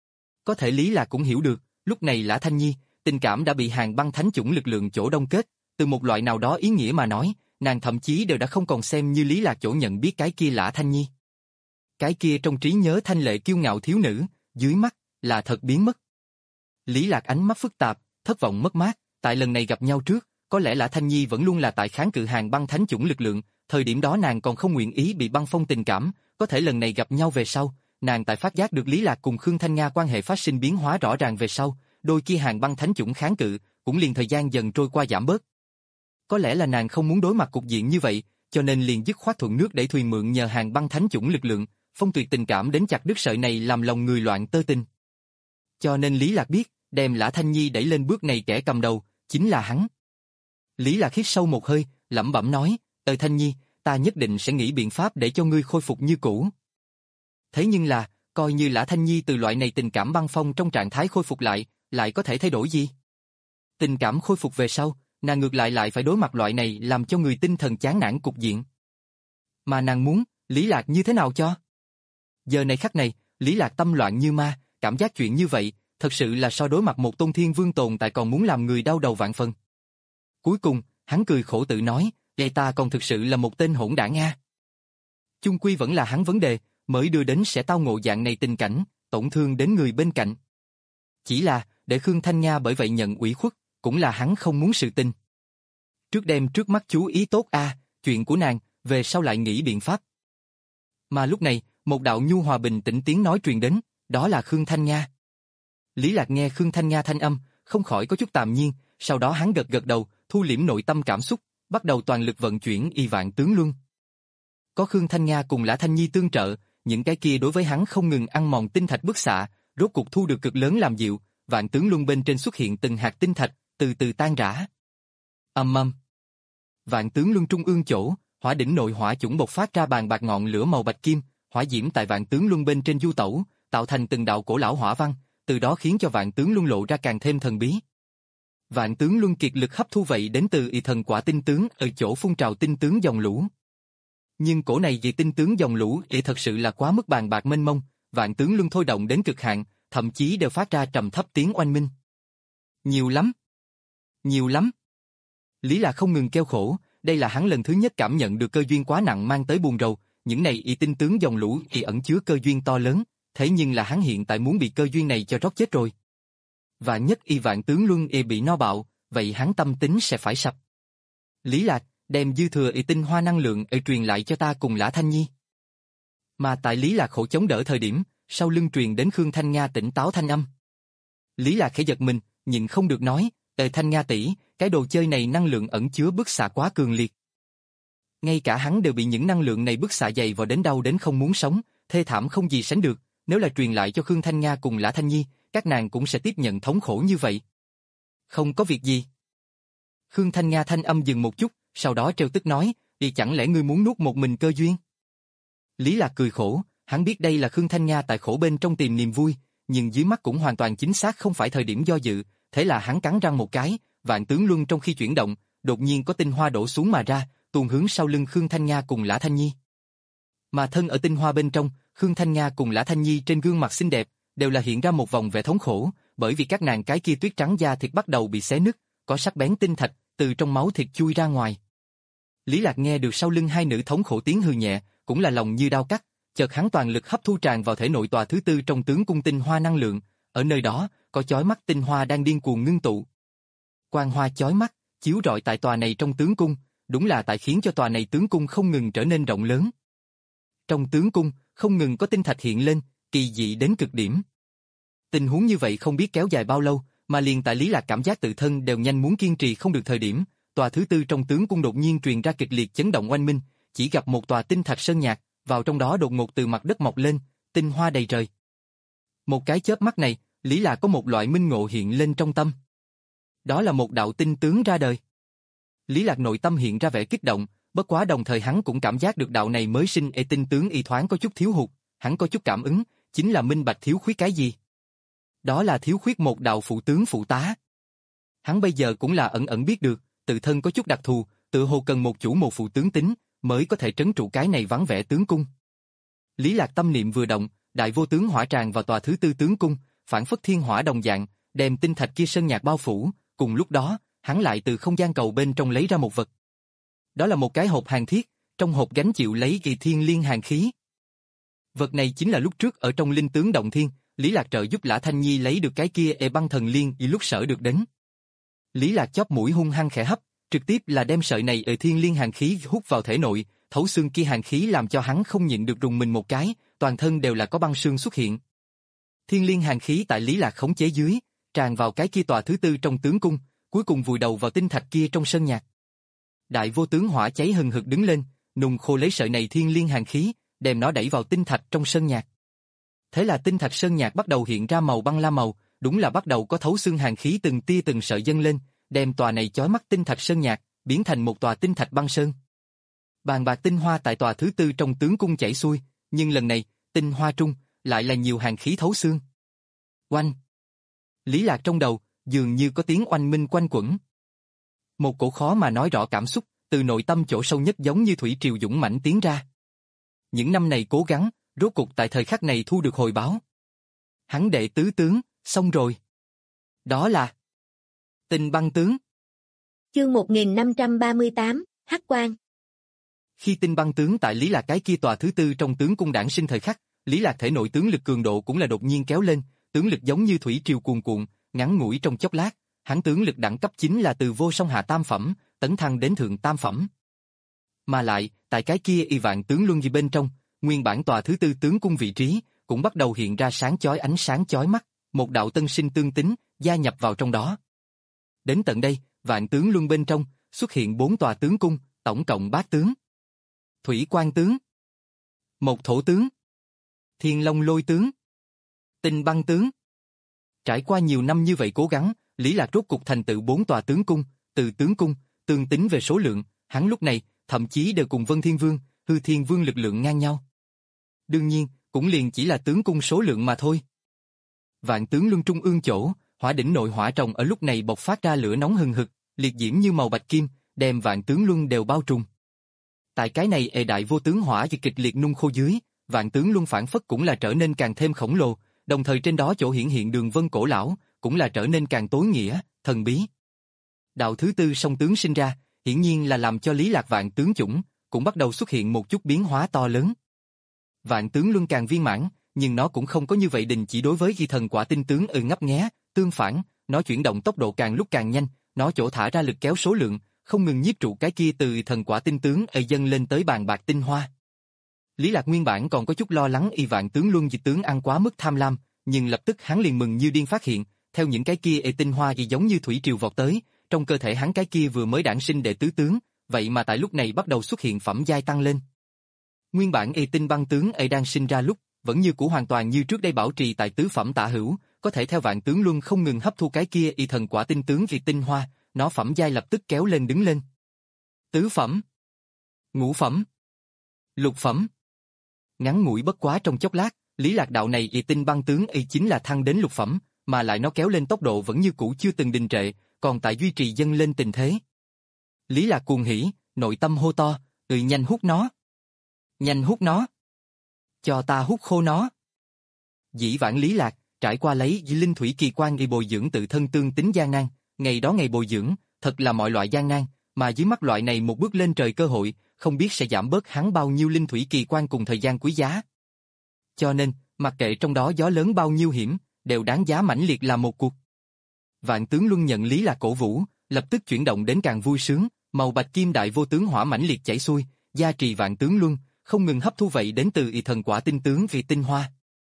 Có thể Lý Lạc cũng hiểu được, lúc này Lã Thanh Nhi, tình cảm đã bị hàng băng thánh chủng lực lượng chỗ đông kết, từ một loại nào đó ý nghĩa mà nói, nàng thậm chí đều đã không còn xem như Lý Lạc chỗ nhận biết cái kia Lã Thanh Nhi. Cái kia trong trí nhớ thanh lệ kiêu ngạo thiếu nữ, dưới mắt, là thật biến mất. Lý Lạc ánh mắt phức tạp, thất vọng mất mát, tại lần này gặp nhau trước, có lẽ Lã Thanh Nhi vẫn luôn là tại kháng cự hàng băng thánh chủng lực lượng, thời điểm đó nàng còn không nguyện ý bị băng phong tình cảm, có thể lần này gặp nhau về sau, nàng tại phát giác được Lý Lạc cùng Khương Thanh Nga quan hệ phát sinh biến hóa rõ ràng về sau, đôi kia hàng băng thánh chủng kháng cự, cũng liền thời gian dần trôi qua giảm bớt. Có lẽ là nàng không muốn đối mặt cục diện như vậy, cho nên liền dứt khoát thuận nước đẩy thuyền mượn nhờ hàng băng thánh chủng lực lượng, phong tuyệt tình cảm đến chặt đứt sợi này làm lòng người loạn tơ tình. Cho nên Lý Lạc biết, đem Lã Thanh Nhi đẩy lên bước này kẻ cầm đầu, chính là hắn. Lý Lạc hít sâu một hơi, lẩm bẩm nói, "Ơi Thanh Nhi, ta nhất định sẽ nghĩ biện pháp để cho ngươi khôi phục như cũ." Thế nhưng là, coi như Lã Thanh Nhi từ loại này tình cảm băng phong trong trạng thái khôi phục lại, lại có thể thay đổi gì? Tình cảm khôi phục về sau, nàng ngược lại lại phải đối mặt loại này làm cho người tinh thần chán nản cục diện. Mà nàng muốn, Lý Lạc như thế nào cho? Giờ này khắc này, Lý Lạc tâm loạn như ma, cảm giác chuyện như vậy, thật sự là so đối mặt một tôn thiên vương tồn tại còn muốn làm người đau đầu vạn phần. Cuối cùng, hắn cười khổ tự nói, "Vậy ta còn thực sự là một tên hỗn đản a." Chung quy vẫn là hắn vấn đề, mới đưa đến sẽ tao ngộ dạng này tình cảnh, tổn thương đến người bên cạnh. Chỉ là, để Khương Thanh Nga bởi vậy nhận ủy khuất, cũng là hắn không muốn sự tình. Trước đem trước mắt chú ý tốt a, chuyện của nàng, về sau lại nghĩ biện pháp. Mà lúc này, một đạo nhu hòa bình tĩnh tiếng nói truyền đến, đó là Khương Thanh Nga. Lý Lạc nghe Khương Thanh Nga thanh âm, không khỏi có chút tạm nhiên, sau đó hắn gật gật đầu, thu liễm nội tâm cảm xúc, bắt đầu toàn lực vận chuyển y vạn tướng luân. Có Khương Thanh Nga cùng Lã Thanh Nhi tương trợ, những cái kia đối với hắn không ngừng ăn mòn tinh thạch bức xạ, rốt cuộc thu được cực lớn làm dịu, vạn tướng luân bên trên xuất hiện từng hạt tinh thạch, từ từ tan rã. Ầm ầm. Vạn tướng luân trung ương chỗ, hỏa đỉnh nội hỏa chủng bộc phát ra bàn bạc ngọn lửa màu bạch kim, hỏa diễm tại vạn tướng luân bên trên du tẩu, tạo thành từng đạo cổ lão hỏa văn, từ đó khiến cho vạn tướng luân lộ ra càng thêm thần bí. Vạn tướng luân kiệt lực hấp thu vậy đến từ y thần quả tinh tướng ở chỗ phun trào tinh tướng dòng lũ. Nhưng cổ này vì tinh tướng dòng lũ thì thật sự là quá mức bàn bạc mênh mông, vạn tướng luân thôi động đến cực hạn, thậm chí đều phát ra trầm thấp tiếng oanh minh. Nhiều lắm! Nhiều lắm! Lý Lạc không ngừng kêu khổ, đây là hắn lần thứ nhất cảm nhận được cơ duyên quá nặng mang tới buồn rầu, những này y tinh tướng dòng lũ y ẩn chứa cơ duyên to lớn, thế nhưng là hắn hiện tại muốn bị cơ duyên này cho rót chết rồi. Và nhất y vạn tướng luân y bị no bạo, vậy hắn tâm tính sẽ phải sập. Lý Lạc, đem dư thừa y tinh hoa năng lượng y truyền lại cho ta cùng Lã Thanh Nhi. Mà tại Lý Lạc khổ chống đỡ thời điểm, sau lưng truyền đến Khương Thanh Nga tỉnh táo thanh âm. Lý Lạc khẽ giật mình, nhịn không được nói, "Ê Thanh Nga tỷ, cái đồ chơi này năng lượng ẩn chứa bức xạ quá cường liệt." Ngay cả hắn đều bị những năng lượng này bức xạ dày vào đến đau đến không muốn sống, thê thảm không gì sánh được, nếu là truyền lại cho Khương Thanh Nga cùng Lã Thanh Nhi, các nàng cũng sẽ tiếp nhận thống khổ như vậy. Không có việc gì. Khương Thanh Nga thanh âm dừng một chút, sau đó trêu tức nói, "Thì chẳng lẽ ngươi muốn nuốt một mình cơ duyên?" Lý Lạc cười khổ, hắn biết đây là Khương Thanh Nga tại khổ bên trong tìm niềm vui, nhưng dưới mắt cũng hoàn toàn chính xác không phải thời điểm do dự, thế là hắn cắn răng một cái, vạn tướng luân trong khi chuyển động, đột nhiên có tinh hoa đổ xuống mà ra, tuôn hướng sau lưng Khương Thanh Nga cùng Lã Thanh Nhi. Mà thân ở tinh hoa bên trong, Khương Thanh Nga cùng Lã Thanh Nhi trên gương mặt xinh đẹp, đều là hiện ra một vòng vẻ thống khổ, bởi vì các nàng cái kia tuyết trắng da thịt bắt đầu bị xé nứt, có sắc bén tinh thạch từ trong máu thịt chui ra ngoài. Lý Lạc nghe được sau lưng hai nữ thống khổ tiếng hừ nhẹ, cũng là lòng như đao cắt, chợt hắn toàn lực hấp thu tràn vào thể nội tòa thứ tư trong tướng cung tinh hoa năng lượng, ở nơi đó, có chói mắt tinh hoa đang điên cuồng ngưng tụ. Quang hoa chói mắt, chiếu rọi tại tòa này trong tướng cung, đúng là tại khiến cho tòa này tướng cung không ngừng trở nên rộng lớn. Trong tướng cung, không ngừng có tinh thạch hiện lên, kỳ dị đến cực điểm. Tình huống như vậy không biết kéo dài bao lâu, mà liền tại Lý Lạc cảm giác tự thân đều nhanh muốn kiên trì không được thời điểm, tòa thứ tư trong tướng cung đột nhiên truyền ra kịch liệt chấn động oanh minh, chỉ gặp một tòa tinh thạch sơn nhạc, vào trong đó đột ngột từ mặt đất mọc lên, tinh hoa đầy trời. Một cái chớp mắt này, Lý Lạc có một loại minh ngộ hiện lên trong tâm. Đó là một đạo tinh tướng ra đời. Lý Lạc nội tâm hiện ra vẻ kích động, bất quá đồng thời hắn cũng cảm giác được đạo này mới sinh ê tinh tướng y thoáng có chút thiếu hụt, hắn có chút cảm ứng, chính là minh bạch thiếu khuyết cái gì. Đó là thiếu khuyết một đạo phụ tướng phụ tá. Hắn bây giờ cũng là ẩn ẩn biết được, tự thân có chút đặc thù, tự hồ cần một chủ một phụ tướng tính, mới có thể trấn trụ cái này vắng vẻ tướng cung. Lý Lạc tâm niệm vừa động, đại vô tướng hỏa tràn vào tòa thứ tư tướng cung, phản phất thiên hỏa đồng dạng, đem tinh thạch kia sơn nhạc bao phủ, cùng lúc đó, hắn lại từ không gian cầu bên trong lấy ra một vật. Đó là một cái hộp hàn thiết, trong hộp gánh chịu lấy kỳ thiên liên hàn khí. Vật này chính là lúc trước ở trong linh tướng động thiên, Lý Lạc trợ giúp Lã Thanh Nhi lấy được cái kia e băng thần liên y lúc sở được đến. Lý Lạc chóp mũi hung hăng khẽ hấp, trực tiếp là đem sợi này ở thiên liên hàn khí hút vào thể nội, thấu xương kia hàn khí làm cho hắn không nhịn được rùng mình một cái, toàn thân đều là có băng xương xuất hiện. Thiên liên hàn khí tại Lý Lạc khống chế dưới, tràn vào cái kia tòa thứ tư trong tướng cung, cuối cùng vùi đầu vào tinh thạch kia trong sơn nhạc. Đại vô tướng hỏa cháy hừng hực đứng lên, nung khô lấy sợi này thiên liên hàn khí, đem nó đẩy vào tinh thạch trong sơn nhạc. Thế là tinh thạch sơn nhạc bắt đầu hiện ra màu băng lam màu, đúng là bắt đầu có thấu xương hàn khí từng tia từng sợi dâng lên, đem tòa này chói mắt tinh thạch sơn nhạc biến thành một tòa tinh thạch băng sơn. Bàn bạc tinh hoa tại tòa thứ tư trong tướng cung chảy xuôi, nhưng lần này, tinh hoa trung lại là nhiều hàn khí thấu xương. Oanh! Lý Lạc trong đầu dường như có tiếng oanh minh quanh quẩn. Một cổ khó mà nói rõ cảm xúc từ nội tâm chỗ sâu nhất giống như thủy triều dũng mãnh tiến ra. Những năm này cố gắng, rốt cục tại thời khắc này thu được hồi báo. Hắn đệ tứ tướng, xong rồi. Đó là Tinh băng tướng. Chương một nghìn năm trăm ba mươi tám, Hắc Quang. Khi tinh băng tướng tại Lý Lạc cái kia tòa thứ tư trong tướng cung đản sinh thời khắc, Lý Lạc thể nội tướng lực cường độ cũng là đột nhiên kéo lên, tướng lực giống như thủy triều cuồn cuộn, ngắn ngủi trong chốc lát, hắn tướng lực đẳng cấp chính là từ vô song hạ tam phẩm, tấn thăng đến thượng tam phẩm. Mà lại, tại cái kia y vạn tướng luân gì bên trong, nguyên bản tòa thứ tư tướng cung vị trí cũng bắt đầu hiện ra sáng chói ánh sáng chói mắt, một đạo tân sinh tương tính gia nhập vào trong đó. Đến tận đây, vạn tướng luân bên trong xuất hiện bốn tòa tướng cung, tổng cộng bát tướng. Thủy Quan tướng, một thổ tướng, Thiên Long Lôi tướng, Tinh Băng tướng. Trải qua nhiều năm như vậy cố gắng, Lý Lạc rốt cục thành tựu bốn tòa tướng cung, từ tướng cung, tương tính về số lượng, hắn lúc này thậm chí đều cùng Vân Thiên Vương, Hư Thiên Vương lực lượng ngang nhau. Đương nhiên, cũng liền chỉ là tướng cung số lượng mà thôi. Vạn tướng luân trung ương chỗ, hỏa đỉnh nội hỏa trồng ở lúc này bộc phát ra lửa nóng hừng hực, liệt diễm như màu bạch kim, đem vạn tướng luân đều bao trùm. Tại cái này ề đại vô tướng hỏa và kịch liệt nung khô dưới, vạn tướng luân phản phất cũng là trở nên càng thêm khổng lồ, đồng thời trên đó chỗ hiển hiện đường vân cổ lão, cũng là trở nên càng tối nghĩa, thần bí. Đạo thứ tư song tướng sinh ra, hiển nhiên là làm cho Lý Lạc vạn tướng chủng, cũng bắt đầu xuất hiện một chút biến hóa to lớn. Vạn tướng luân càng viên mãn, nhưng nó cũng không có như vậy đình chỉ đối với di thần quả tinh tướng ừ ngấp nghé, tương phản, nó chuyển động tốc độ càng lúc càng nhanh, nó chỗ thả ra lực kéo số lượng, không ngừng nhiếp trụ cái kia từ thần quả tinh tướng ở dâng lên tới bàn bạc tinh hoa. Lý Lạc nguyên bản còn có chút lo lắng y vạn tướng luân dịch tướng ăn quá mức tham lam, nhưng lập tức hắn liền mừng như điên phát hiện, theo những cái kia ê tinh hoa gì giống như thủy triều vọt tới, trong cơ thể hắn cái kia vừa mới đản sinh đệ tứ tướng, vậy mà tại lúc này bắt đầu xuất hiện phẩm giai tăng lên. Nguyên bản ê tinh băng tướng ấy đang sinh ra lúc, vẫn như cũ hoàn toàn như trước đây bảo trì tại tứ phẩm tả hữu, có thể theo vạn tướng luân không ngừng hấp thu cái kia y thần quả tinh tướng vì tinh hoa, nó phẩm giai lập tức kéo lên đứng lên. Tứ phẩm, ngũ phẩm, lục phẩm. Ngắn ngủi bất quá trong chốc lát, Lý Lạc đạo này y tinh băng tướng y chính là thăng đến lục phẩm, mà lại nó kéo lên tốc độ vẫn như cũ chưa từng đình trệ, còn tại duy trì dâng lên tình thế. Lý Lạc cuồng hỉ, nội tâm hô to, "Ừ nhanh hút nó! Nhanh hút nó! Cho ta hút khô nó!" Dĩ vãng Lý Lạc, trải qua lấy linh thủy kỳ quan y bồi dưỡng tự thân tương tính gian nan, ngày đó ngày bồi dưỡng, thật là mọi loại gian nan, mà dưới mắt loại này một bước lên trời cơ hội, không biết sẽ giảm bớt hắn bao nhiêu linh thủy kỳ quan cùng thời gian quý giá. Cho nên, mặc kệ trong đó gió lớn bao nhiêu hiểm, đều đáng giá mãnh liệt là một cuộc. Vạn tướng luân nhận Lý Lạc cổ vũ, lập tức chuyển động đến càng vui sướng, màu bạch kim đại vô tướng hỏa mãnh liệt chảy xuôi, gia trì vạn tướng luân, không ngừng hấp thu vậy đến từ y thần quả tinh tướng vì tinh hoa.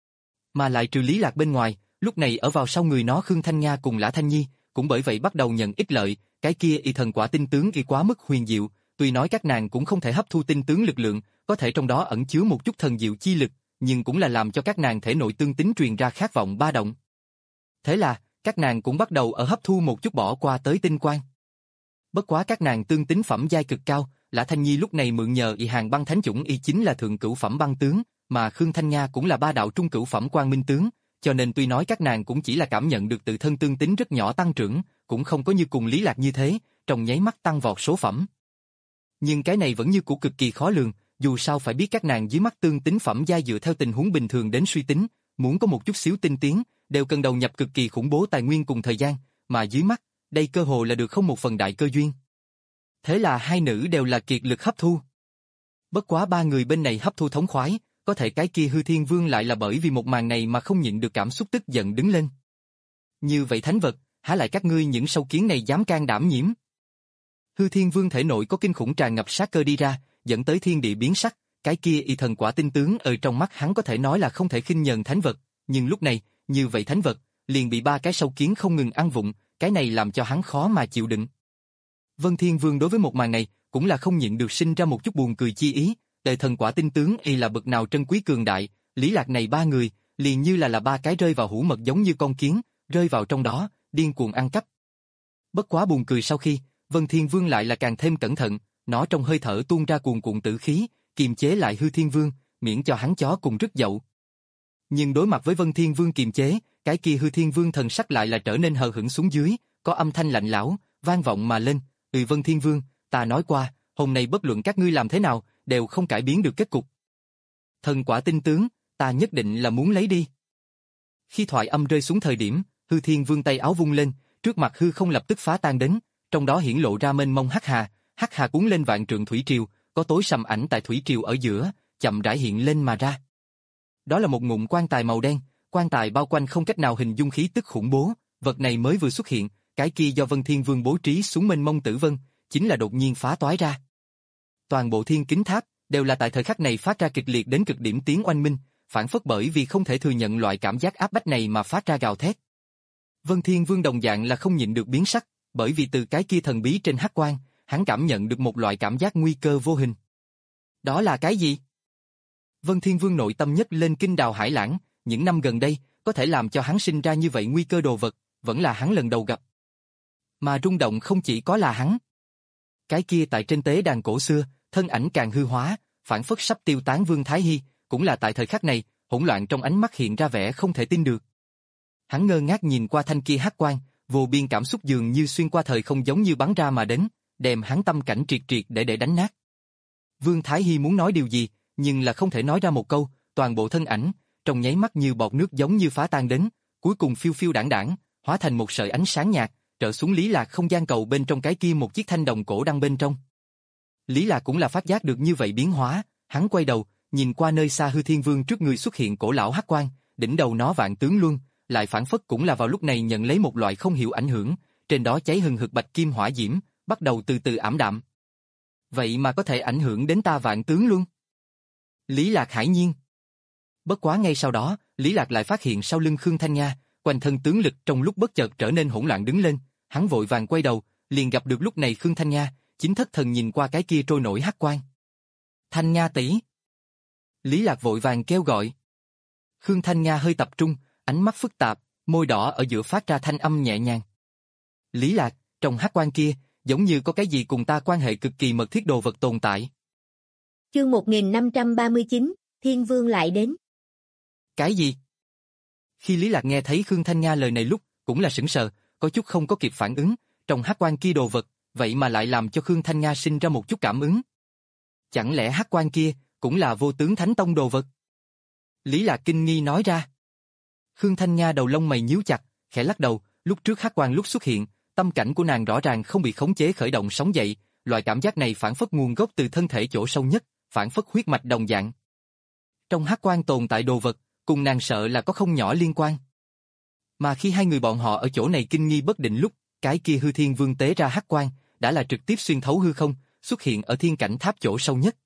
Mà lại trừ Lý Lạc bên ngoài, lúc này ở vào sau người nó Khương Thanh Nga cùng Lã Thanh Nhi, cũng bởi vậy bắt đầu nhận ích lợi, cái kia y thần quả tinh tướng y quá mức huyền diệu, tuy nói các nàng cũng không thể hấp thu tinh tướng lực lượng, có thể trong đó ẩn chứa một chút thần diệu chi lực, nhưng cũng là làm cho các nàng thể nội tương tính truyền ra khát vọng ba động. Thế là, các nàng cũng bắt đầu ở hấp thu một chút bỏ qua tới tinh quang. Bất quá các nàng tương tính phẩm giai cực cao, Lã Thanh Nhi lúc này mượn nhờ y hàng băng thánh chủng y chính là thượng cửu phẩm băng tướng, mà Khương Thanh Nga cũng là ba đạo trung cửu phẩm quang minh tướng, cho nên tuy nói các nàng cũng chỉ là cảm nhận được tự thân tương tính rất nhỏ tăng trưởng, cũng không có như cùng Lý Lạc như thế, trong nháy mắt tăng vọt số phẩm. Nhưng cái này vẫn như cũ cực kỳ khó lường, dù sao phải biết các nàng dưới mắt tương tính phẩm giai dựa theo tình huống bình thường đến suy tính, muốn có một chút xíu tinh tiến, đều cần đầu nhập cực kỳ khủng bố tài nguyên cùng thời gian, mà dưới mắt, đây cơ hồ là được không một phần đại cơ duyên. Thế là hai nữ đều là kiệt lực hấp thu. Bất quá ba người bên này hấp thu thống khoái, có thể cái kia Hư Thiên Vương lại là bởi vì một màn này mà không nhịn được cảm xúc tức giận đứng lên. Như vậy thánh vật, há lại các ngươi những sâu kiến này dám can đảm nhiễm? Hư Thiên Vương thể nội có kinh khủng tràn ngập sát cơ đi ra, dẫn tới thiên địa biến sắc, cái kia y thần quả tinh tướng ở trong mắt hắn có thể nói là không thể khinh nhờn thánh vật, nhưng lúc này, như vậy thánh vật, liền bị ba cái sâu kiến không ngừng ăn vụng, cái này làm cho hắn khó mà chịu đựng. Vân Thiên Vương đối với một màn này, cũng là không nhịn được sinh ra một chút buồn cười chi ý, đời thần quả tinh tướng y là bậc nào trân quý cường đại, Lý Lạc này ba người, liền như là là ba cái rơi vào hũ mật giống như con kiến, rơi vào trong đó, điên cuồng ăn cắp. Bất quá buồn cười sau khi, Vân Thiên Vương lại là càng thêm cẩn thận, nó trong hơi thở tuôn ra cuồn cuộn tử khí, kiềm chế lại Hư Thiên Vương, miễn cho hắn chó cùng rứt dậu. Nhưng đối mặt với Vân Thiên Vương kiềm chế, cái kia Hư Thiên Vương thần sắc lại là trở nên hờ hững xuống dưới, có âm thanh lạnh lẽo, vang vọng mà lên, "Ừ Vân Thiên Vương, ta nói qua, hôm nay bất luận các ngươi làm thế nào, đều không cải biến được kết cục. Thần quả tinh tướng, ta nhất định là muốn lấy đi." Khi thoại âm rơi xuống thời điểm, Hư Thiên Vương tay áo vung lên, trước mặt hư không lập tức phá tan đến, trong đó hiển lộ ra mênh mông hắc hà, hắc hà cuốn lên vạn trượng thủy triều, có tối sầm ảnh tại thủy triều ở giữa, chậm rãi hiện lên mà ra. Đó là một ngụm quan tài màu đen, quan tài bao quanh không cách nào hình dung khí tức khủng bố, vật này mới vừa xuất hiện, cái kia do Vân Thiên Vương bố trí xuống mênh mông tử vân, chính là đột nhiên phá toái ra. Toàn bộ thiên kính tháp đều là tại thời khắc này phát ra kịch liệt đến cực điểm tiếng oanh minh, phản phất bởi vì không thể thừa nhận loại cảm giác áp bách này mà phát ra gào thét. Vân Thiên Vương đồng dạng là không nhịn được biến sắc, bởi vì từ cái kia thần bí trên hắc quang, hắn cảm nhận được một loại cảm giác nguy cơ vô hình. Đó là cái gì? Vân Thiên Vương nội tâm nhất lên kinh đào hải lãng, những năm gần đây, có thể làm cho hắn sinh ra như vậy nguy cơ đồ vật, vẫn là hắn lần đầu gặp. Mà rung động không chỉ có là hắn. Cái kia tại trên tế đàn cổ xưa, thân ảnh càng hư hóa, phản phất sắp tiêu tán Vương Thái Hy, cũng là tại thời khắc này, hỗn loạn trong ánh mắt hiện ra vẻ không thể tin được. Hắn ngơ ngác nhìn qua thanh kia hắc quang, vô biên cảm xúc dường như xuyên qua thời không giống như bắn ra mà đến, đem hắn tâm cảnh triệt triệt để để đánh nát. Vương Thái Hy muốn nói điều gì, nhưng là không thể nói ra một câu, toàn bộ thân ảnh, trong nháy mắt như bọt nước giống như phá tan đến, cuối cùng phiêu phiêu đảng đảng, hóa thành một sợi ánh sáng nhạt, trở xuống Lý Lạc không gian cầu bên trong cái kia một chiếc thanh đồng cổ đăng bên trong. Lý Lạc cũng là phát giác được như vậy biến hóa, hắn quay đầu, nhìn qua nơi xa Hư Thiên Vương trước người xuất hiện cổ lão hắc quang, đỉnh đầu nó vạn tướng luân, lại phản phất cũng là vào lúc này nhận lấy một loại không hiểu ảnh hưởng, trên đó cháy hừng hực bạch kim hỏa diễm, bắt đầu từ từ ảm đạm. Vậy mà có thể ảnh hưởng đến ta vạn tướng luân? Lý Lạc hải nhiên. Bất quá ngay sau đó, Lý Lạc lại phát hiện sau lưng Khương Thanh Nga, quanh thân tướng lực trong lúc bất chợt trở nên hỗn loạn đứng lên, hắn vội vàng quay đầu, liền gặp được lúc này Khương Thanh Nga, chính thất thần nhìn qua cái kia trôi nổi hắc quang. Thanh Nga tỷ. Lý Lạc vội vàng kêu gọi. Khương Thanh Nga hơi tập trung, ánh mắt phức tạp, môi đỏ ở giữa phát ra thanh âm nhẹ nhàng. Lý Lạc, trong hắc quang kia, giống như có cái gì cùng ta quan hệ cực kỳ mật thiết đồ vật tồn tại. Chương một nghìn năm trăm ba mươi chín, Thiên Vương lại đến. Cái gì? Khi Lý Lạc nghe thấy Khương Thanh Nga lời này lúc, cũng là sững sờ, có chút không có kịp phản ứng, trong hắc quang kia đồ vật, vậy mà lại làm cho Khương Thanh Nga sinh ra một chút cảm ứng. Chẳng lẽ hắc quang kia, cũng là vô tướng thánh tông đồ vật? Lý Lạc kinh nghi nói ra. Khương Thanh Nga đầu lông mày nhíu chặt, khẽ lắc đầu, lúc trước hắc quang lúc xuất hiện, tâm cảnh của nàng rõ ràng không bị khống chế khởi động sóng dậy, loại cảm giác này phản phất nguồn gốc từ thân thể chỗ sâu nhất, phản phất huyết mạch đồng dạng. Trong hắc quang tồn tại đồ vật, cùng nàng sợ là có không nhỏ liên quan. Mà khi hai người bọn họ ở chỗ này kinh nghi bất định lúc, cái kia Hư Thiên Vương tế ra hắc quang, đã là trực tiếp xuyên thấu hư không, xuất hiện ở thiên cảnh tháp chỗ sâu nhất.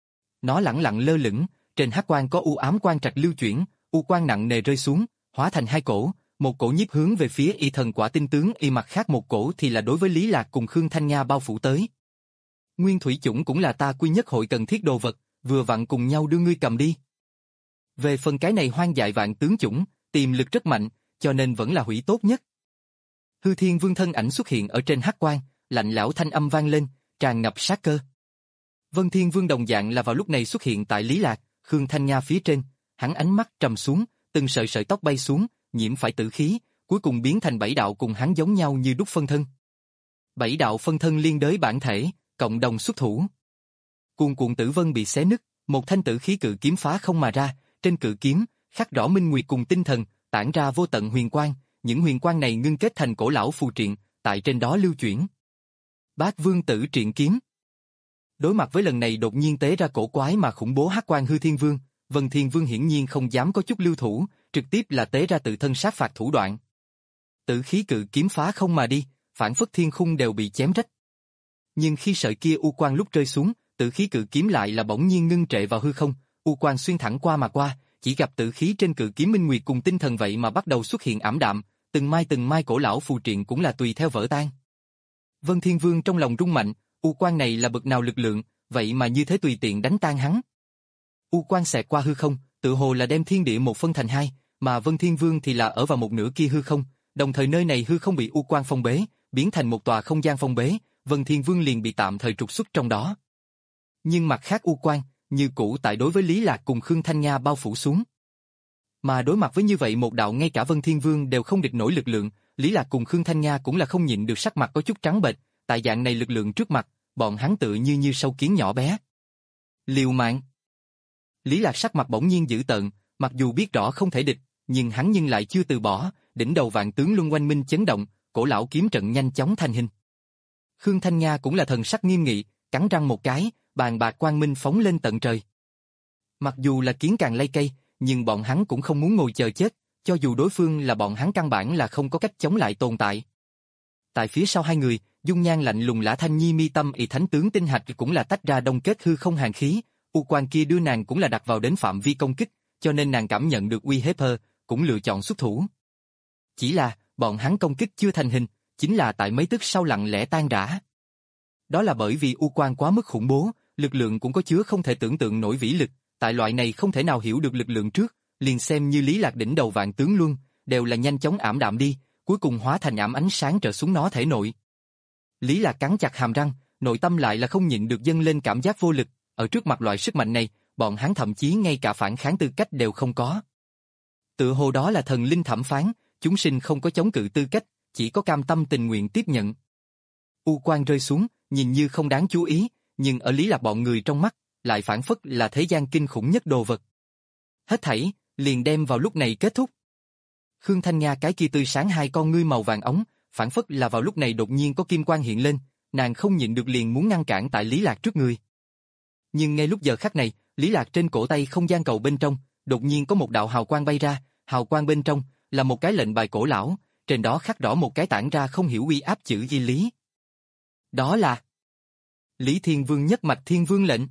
Nó lẳng lặng lơ lửng, trên hắc quang có u ám quang trạch lưu chuyển, u quang nặng nề rơi xuống, hóa thành hai cổ, một cổ nhiếp hướng về phía y thần quả tinh tướng y, mặt khác một cổ thì là đối với Lý Lạc cùng Khương Thanh Nga bao phủ tới. Nguyên thủy chủng cũng là ta quy nhất hội cần thiết đồ vật, vừa vặn cùng nhau đưa ngươi cầm đi. Về phần cái này hoang dại vạn tướng chủng, tiềm lực rất mạnh, cho nên vẫn là hủy tốt nhất. Hư Thiên Vương thân ảnh xuất hiện ở trên hắc quang, lạnh lẽo thanh âm vang lên, tràn ngập sát cơ. Vân Thiên Vương đồng dạng là vào lúc này xuất hiện tại Lý Lạc, Khương Thanh Nga phía trên, hắn ánh mắt trầm xuống, từng sợi sợi tóc bay xuống, nhiễm phải tử khí, cuối cùng biến thành bảy đạo cùng hắn giống nhau như đúc phân thân. Bảy đạo phân thân liên đới bản thể, cộng đồng xuất thủ. Cuồn cuộn tử vân bị xé nứt, một thanh tử khí cự kiếm phá không mà ra, trên cự kiếm khắc rõ minh nguyệt cùng tinh thần, tản ra vô tận huyền quang, những huyền quang này ngưng kết thành cổ lão phù triện, tại trên đó lưu chuyển. Bát Vương Tử Triện Kiếm. Đối mặt với lần này đột nhiên tế ra cổ quái mà khủng bố hắc quang Hư Thiên Vương, Vân Thiên Vương hiển nhiên không dám có chút lưu thủ, trực tiếp là tế ra tự thân sát phạt thủ đoạn. Tử khí cự kiếm phá không mà đi, phản phất thiên khung đều bị chém rách. Nhưng khi sợi kia u quang lúc rơi xuống, tử khí cự kiếm lại là bỗng nhiên ngưng trệ vào hư không, u quang xuyên thẳng qua mà qua, chỉ gặp tử khí trên cự kiếm minh nguyệt cùng tinh thần vậy mà bắt đầu xuất hiện ảm đạm, từng mai từng mai cổ lão phù triện cũng là tùy theo vỡ tan. Vân Thiên Vương trong lòng rung mạnh, u quang này là bậc nào lực lượng, vậy mà như thế tùy tiện đánh tan hắn. U quang xẹt qua hư không, tự hồ là đem thiên địa một phân thành hai, mà Vân Thiên Vương thì là ở vào một nửa kia hư không, đồng thời nơi này hư không bị u quang phong bế, biến thành một tòa không gian phong bế, Vân Thiên Vương liền bị tạm thời trục xuất trong đó. Nhưng mặt khác u quang, như cũ tại đối với Lý Lạc cùng Khương Thanh Nga bao phủ xuống. Mà đối mặt với như vậy một đạo ngay cả Vân Thiên Vương đều không địch nổi lực lượng, Lý Lạc cùng Khương Thanh Nga cũng là không nhịn được sắc mặt có chút trắng bệch, tại dạng này lực lượng trước mặt, bọn hắn tự như như sâu kiến nhỏ bé. Liều mạng. Lý Lạc sắc mặt bỗng nhiên dữ tợn, mặc dù biết rõ không thể địch, nhưng hắn nhưng lại chưa từ bỏ, đỉnh đầu vạn tướng luân quanh minh chấn động, cổ lão kiếm trận nhanh chóng thành hình. Khương Thanh Nga cũng là thần sắc nghiêm nghị, cắn răng một cái, bàn bạc quang minh phóng lên tận trời. Mặc dù là kiến càng lay cây, nhưng bọn hắn cũng không muốn ngồi chờ chết, cho dù đối phương là bọn hắn căn bản là không có cách chống lại tồn tại. Tại phía sau hai người, dung nhan lạnh lùng Lã Thanh Nhi mi tâm y thánh tướng tinh hạch cũng là tách ra đông kết hư không hàn khí, u quang kia đưa nàng cũng là đặt vào đến phạm vi công kích, cho nên nàng cảm nhận được uy hiếp hơ, cũng lựa chọn xuất thủ. Chỉ là, bọn hắn công kích chưa thành hình, chính là tại mấy tức sau lặng lẽ tan rã. Đó là bởi vì u quang quá mức khủng bố, lực lượng cũng có chứa không thể tưởng tượng nổi vĩ lực, tại loại này không thể nào hiểu được lực lượng trước, liền xem như Lý Lạc đỉnh đầu vạn tướng luân, đều là nhanh chóng ảm đạm đi, cuối cùng hóa thành ảm ánh sáng trở xuống nó thể nội. Lý Lạc cắn chặt hàm răng, nội tâm lại là không nhịn được dâng lên cảm giác vô lực, ở trước mặt loại sức mạnh này, bọn hắn thậm chí ngay cả phản kháng tư cách đều không có. Tự hồ đó là thần linh thẩm phán, chúng sinh không có chống cự tư cách, chỉ có cam tâm tình nguyện tiếp nhận. U quang rơi xuống, nhìn như không đáng chú ý, nhưng ở Lý Lạc bọn người trong mắt, lại phản phất là thế gian kinh khủng nhất đồ vật. Hết thảy, liền đem vào lúc này kết thúc. Khương Thanh Nga cái kia tươi sáng hai con ngươi màu vàng ống, phản phất là vào lúc này đột nhiên có kim quang hiện lên, nàng không nhịn được liền muốn ngăn cản tại Lý Lạc trước người. Nhưng ngay lúc giờ khắc này, Lý Lạc trên cổ tay không gian cầu bên trong, đột nhiên có một đạo hào quang bay ra, hào quang bên trong là một cái lệnh bài cổ lão, trên đó khắc rõ một cái tản ra không hiểu uy áp chữ ghi Lý. Đó là Lý Thiên Vương nhất mạch Thiên Vương lệnh.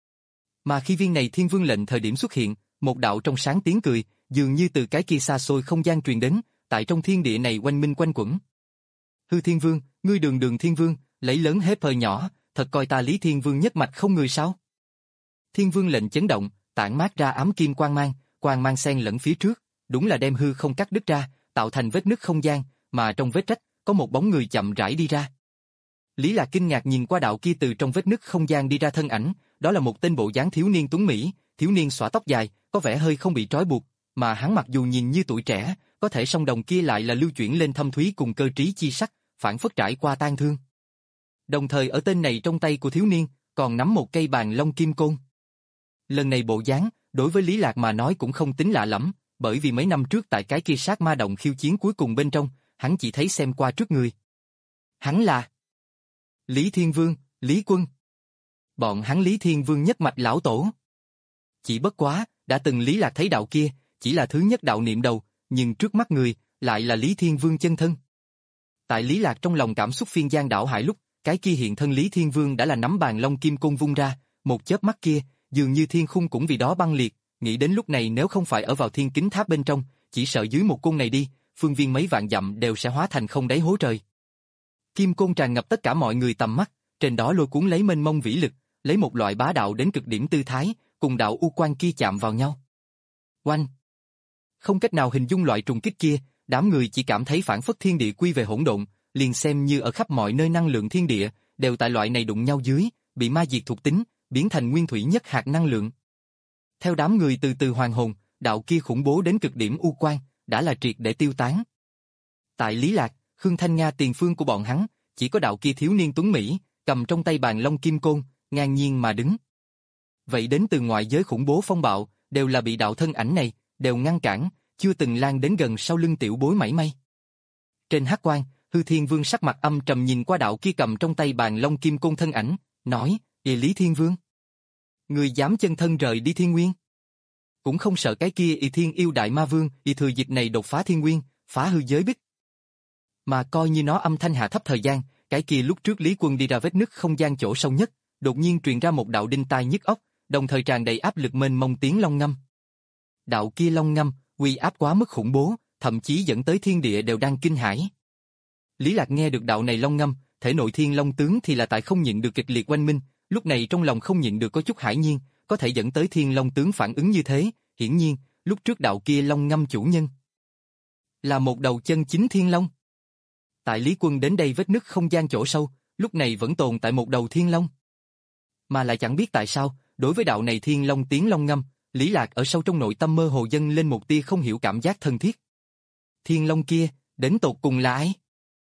Mà khi viên này Thiên Vương lệnh thời điểm xuất hiện, một đạo trong sáng tiếng cười, dường như từ cái kia xa xôi không gian truyền đến, tại trong thiên địa này quanh minh quanh quẩn. Hư Thiên Vương, ngươi đường đường Thiên Vương, lấy lớn hết hơi nhỏ, thật coi ta Lý Thiên Vương nhất mạch không người sao? Thiên Vương lệnh chấn động, tản mát ra ám kim quang mang, quang mang xen lẫn phía trước, đúng là đem hư không cắt đứt ra, tạo thành vết nứt không gian, mà trong vết rách, có một bóng người chậm rãi đi ra. Lý Lạc kinh ngạc nhìn qua đạo kia từ trong vết nứt không gian đi ra thân ảnh, đó là một tên bộ dáng thiếu niên tuấn mỹ, thiếu niên xõa tóc dài, có vẻ hơi không bị trói buộc, mà hắn mặc dù nhìn như tuổi trẻ, có thể song đồng kia lại là lưu chuyển lên thâm thúy cùng cơ trí chi sắc, phản phất trải qua tang thương. Đồng thời ở tên này trong tay của thiếu niên, còn nắm một cây bàn long kim côn. Lần này bộ dáng, đối với Lý Lạc mà nói cũng không tính lạ lắm, bởi vì mấy năm trước tại cái kia sát ma động khiêu chiến cuối cùng bên trong, hắn chỉ thấy xem qua trước người. Hắn là Lý Thiên Vương, Lý Quân. Bọn hắn Lý Thiên Vương nhất mạch lão tổ. Chỉ bất quá, đã từng Lý Lạc thấy đạo kia, chỉ là thứ nhất đạo niệm đầu, nhưng trước mắt người, lại là Lý Thiên Vương chân thân. Tại Lý Lạc trong lòng cảm xúc phiên giang đảo hải lúc, cái kia hiện thân Lý Thiên Vương đã là nắm bàn long kim côn vung ra, một chớp mắt kia, dường như thiên khung cũng vì đó băng liệt, nghĩ đến lúc này nếu không phải ở vào thiên kính tháp bên trong, chỉ sợ dưới một côn này đi, phương viên mấy vạn dặm đều sẽ hóa thành không đáy hố trời. Kim côn tràn ngập tất cả mọi người tầm mắt, trên đó lôi cuốn lấy mênh mông vĩ lực, lấy một loại bá đạo đến cực điểm tư thái, cùng đạo u quan kia chạm vào nhau. Oanh! Không cách nào hình dung loại trùng kích kia, đám người chỉ cảm thấy phản phất thiên địa quy về hỗn độn, liền xem như ở khắp mọi nơi năng lượng thiên địa, đều tại loại này đụng nhau dưới, bị ma diệt thuộc tính, biến thành nguyên thủy nhất hạt năng lượng. Theo đám người từ từ hoàn hồn, đạo kia khủng bố đến cực điểm u quan, đã là triệt để tiêu tán. Tại Lý Lạc, Khương Thanh Nga tiền phương của bọn hắn, chỉ có đạo kia thiếu niên tuấn Mỹ, cầm trong tay bàn long kim côn, ngang nhiên mà đứng. Vậy đến từ ngoại giới khủng bố phong bạo, đều là bị đạo thân ảnh này, đều ngăn cản, chưa từng lan đến gần sau lưng tiểu bối mảy may. Trên hắc quan, Hư Thiên Vương sắc mặt âm trầm nhìn qua đạo kia cầm trong tay bàn long kim côn thân ảnh, nói, "Ê Lý Thiên Vương, người dám chân thân rời đi thiên nguyên? Cũng không sợ cái kia Y Thiên Yêu Đại Ma Vương, y thừa dịp này đột phá thiên nguyên, phá hư giới bích." Mà coi như nó âm thanh hạ thấp thời gian, cái kia lúc trước Lý Quân đi ra vết nứt không gian chỗ sâu nhất, đột nhiên truyền ra một đạo đinh tai nhức óc, đồng thời tràn đầy áp lực mênh mông tiếng long ngâm. Đạo kia long ngâm, uy áp quá mức khủng bố, thậm chí dẫn tới thiên địa đều đang kinh hãi. Lý Lạc nghe được đạo này long ngâm, thể nội thiên long tướng thì là tại không nhịn được kịch liệt oanh minh, lúc này trong lòng không nhịn được có chút hải nhiên, có thể dẫn tới thiên long tướng phản ứng như thế, hiển nhiên, lúc trước đạo kia long ngâm chủ nhân là một đầu chân chính thiên long. Tại Lý Quân đến đây vết nứt không gian chỗ sâu, lúc này vẫn tồn tại một đầu thiên long. Mà lại chẳng biết tại sao, đối với đạo này thiên long tiếng long ngâm, Lý Lạc ở sâu trong nội tâm mơ hồ dâng lên một tia không hiểu cảm giác thân thiết. Thiên long kia, đến tột cùng là ai?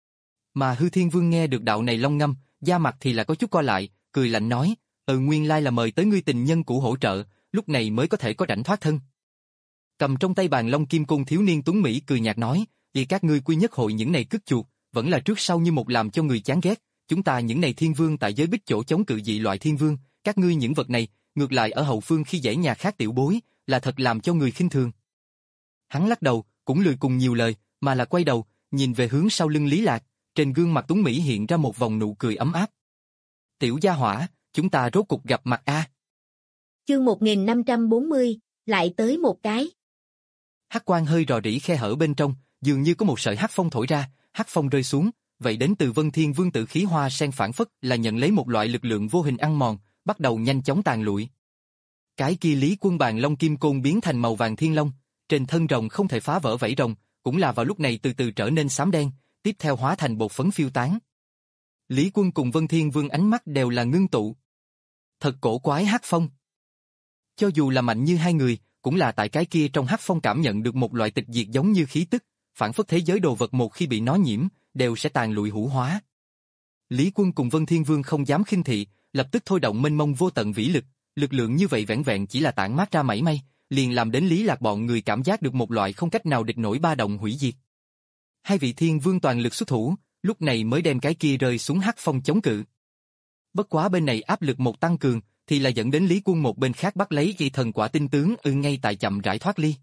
Mà Hư Thiên Vương nghe được đạo này long ngâm, da mặt thì là có chút co lại, cười lạnh nói, ừ nguyên lai là mời tới ngươi tình nhân cũ hỗ trợ, lúc này mới có thể có rảnh thoát thân. Cầm trong tay bàn long kim côn thiếu niên tuấn Mỹ cười nhạt nói, vì các ngươi quy nhất hội những này cức chuột, vẫn là trước sau như một làm cho người chán ghét, chúng ta những này thiên vương tại giới bích chỗ chống cự dị loại thiên vương, các ngươi những vật này, ngược lại ở hậu phương khi dễ nhà khác tiểu bối, là thật làm cho người khinh thường. Hắn lắc đầu, cũng lười cùng nhiều lời, mà là quay đầu, nhìn về hướng sau lưng Lý Lạc, trên gương mặt tuấn Mỹ hiện ra một vòng nụ cười ấm áp. Tiểu gia hỏa, chúng ta rốt cục gặp mặt a. Chương một nghìn năm trăm bốn mươi, lại tới một cái. Hắc quang hơi rò rỉ khe hở bên trong, dường như có một sợi hắc phong thổi ra, hắc phong rơi xuống, vậy đến từ Vân Thiên Vương tự khí hoa sen phản phất là nhận lấy một loại lực lượng vô hình ăn mòn, bắt đầu nhanh chóng tàn lụi. Cái kia Lý Quân bàn long kim côn biến thành màu vàng thiên long, trên thân rồng không thể phá vỡ vảy rồng, cũng là vào lúc này từ từ trở nên xám đen, tiếp theo hóa thành bột phấn phiêu tán. Lý Quân cùng Vân Thiên Vương ánh mắt đều là ngưng tụ. Thật cổ quái hắc phong. Cho dù là mạnh như hai người, cũng là tại cái kia trong hắc phong cảm nhận được một loại tịch diệt giống như khí tức, phản phất thế giới đồ vật một khi bị nó nhiễm, đều sẽ tàn lụi hủ hóa. Lý Quân cùng Vân Thiên Vương không dám khinh thị, lập tức thôi động mênh mông vô tận vĩ lực, lực lượng như vậy vẻn vẹn chỉ là tản mát ra mảy may, liền làm đến Lý Lạc bọn người cảm giác được một loại không cách nào địch nổi ba động hủy diệt. Hai vị thiên vương toàn lực xuất thủ, lúc này mới đem cái kia rơi xuống hắc phong chống cự. Bất quá bên này áp lực một tăng cường, thì là dẫn đến Lý Quân một bên khác bắt lấy kỳ thần quả tinh tướng ư ngay tại chậm rãi thoát ly.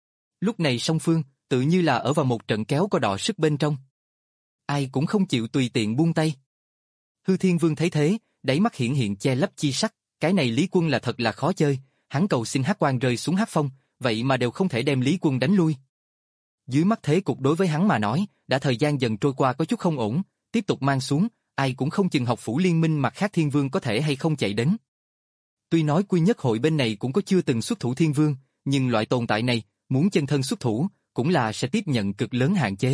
Lúc này song phương, tự như là ở vào một trận kéo co đọ sức bên trong. Ai cũng không chịu tùy tiện buông tay. Hư Thiên Vương thấy thế, đáy mắt hiện hiện che lấp chi sắc, cái này Lý Quân là thật là khó chơi, hắn cầu xin hắc quang rơi xuống hắc phong, vậy mà đều không thể đem Lý Quân đánh lui. Dưới mắt thế cục đối với hắn mà nói, đã thời gian dần trôi qua có chút không ổn, tiếp tục mang xuống, ai cũng không chừng học phủ liên minh mặt khác thiên vương có thể hay không chạy đến. Tuy nói quy nhất hội bên này cũng có chưa từng xuất thủ thiên vương, nhưng loại tồn tại này, muốn chân thân xuất thủ, cũng là sẽ tiếp nhận cực lớn hạn chế.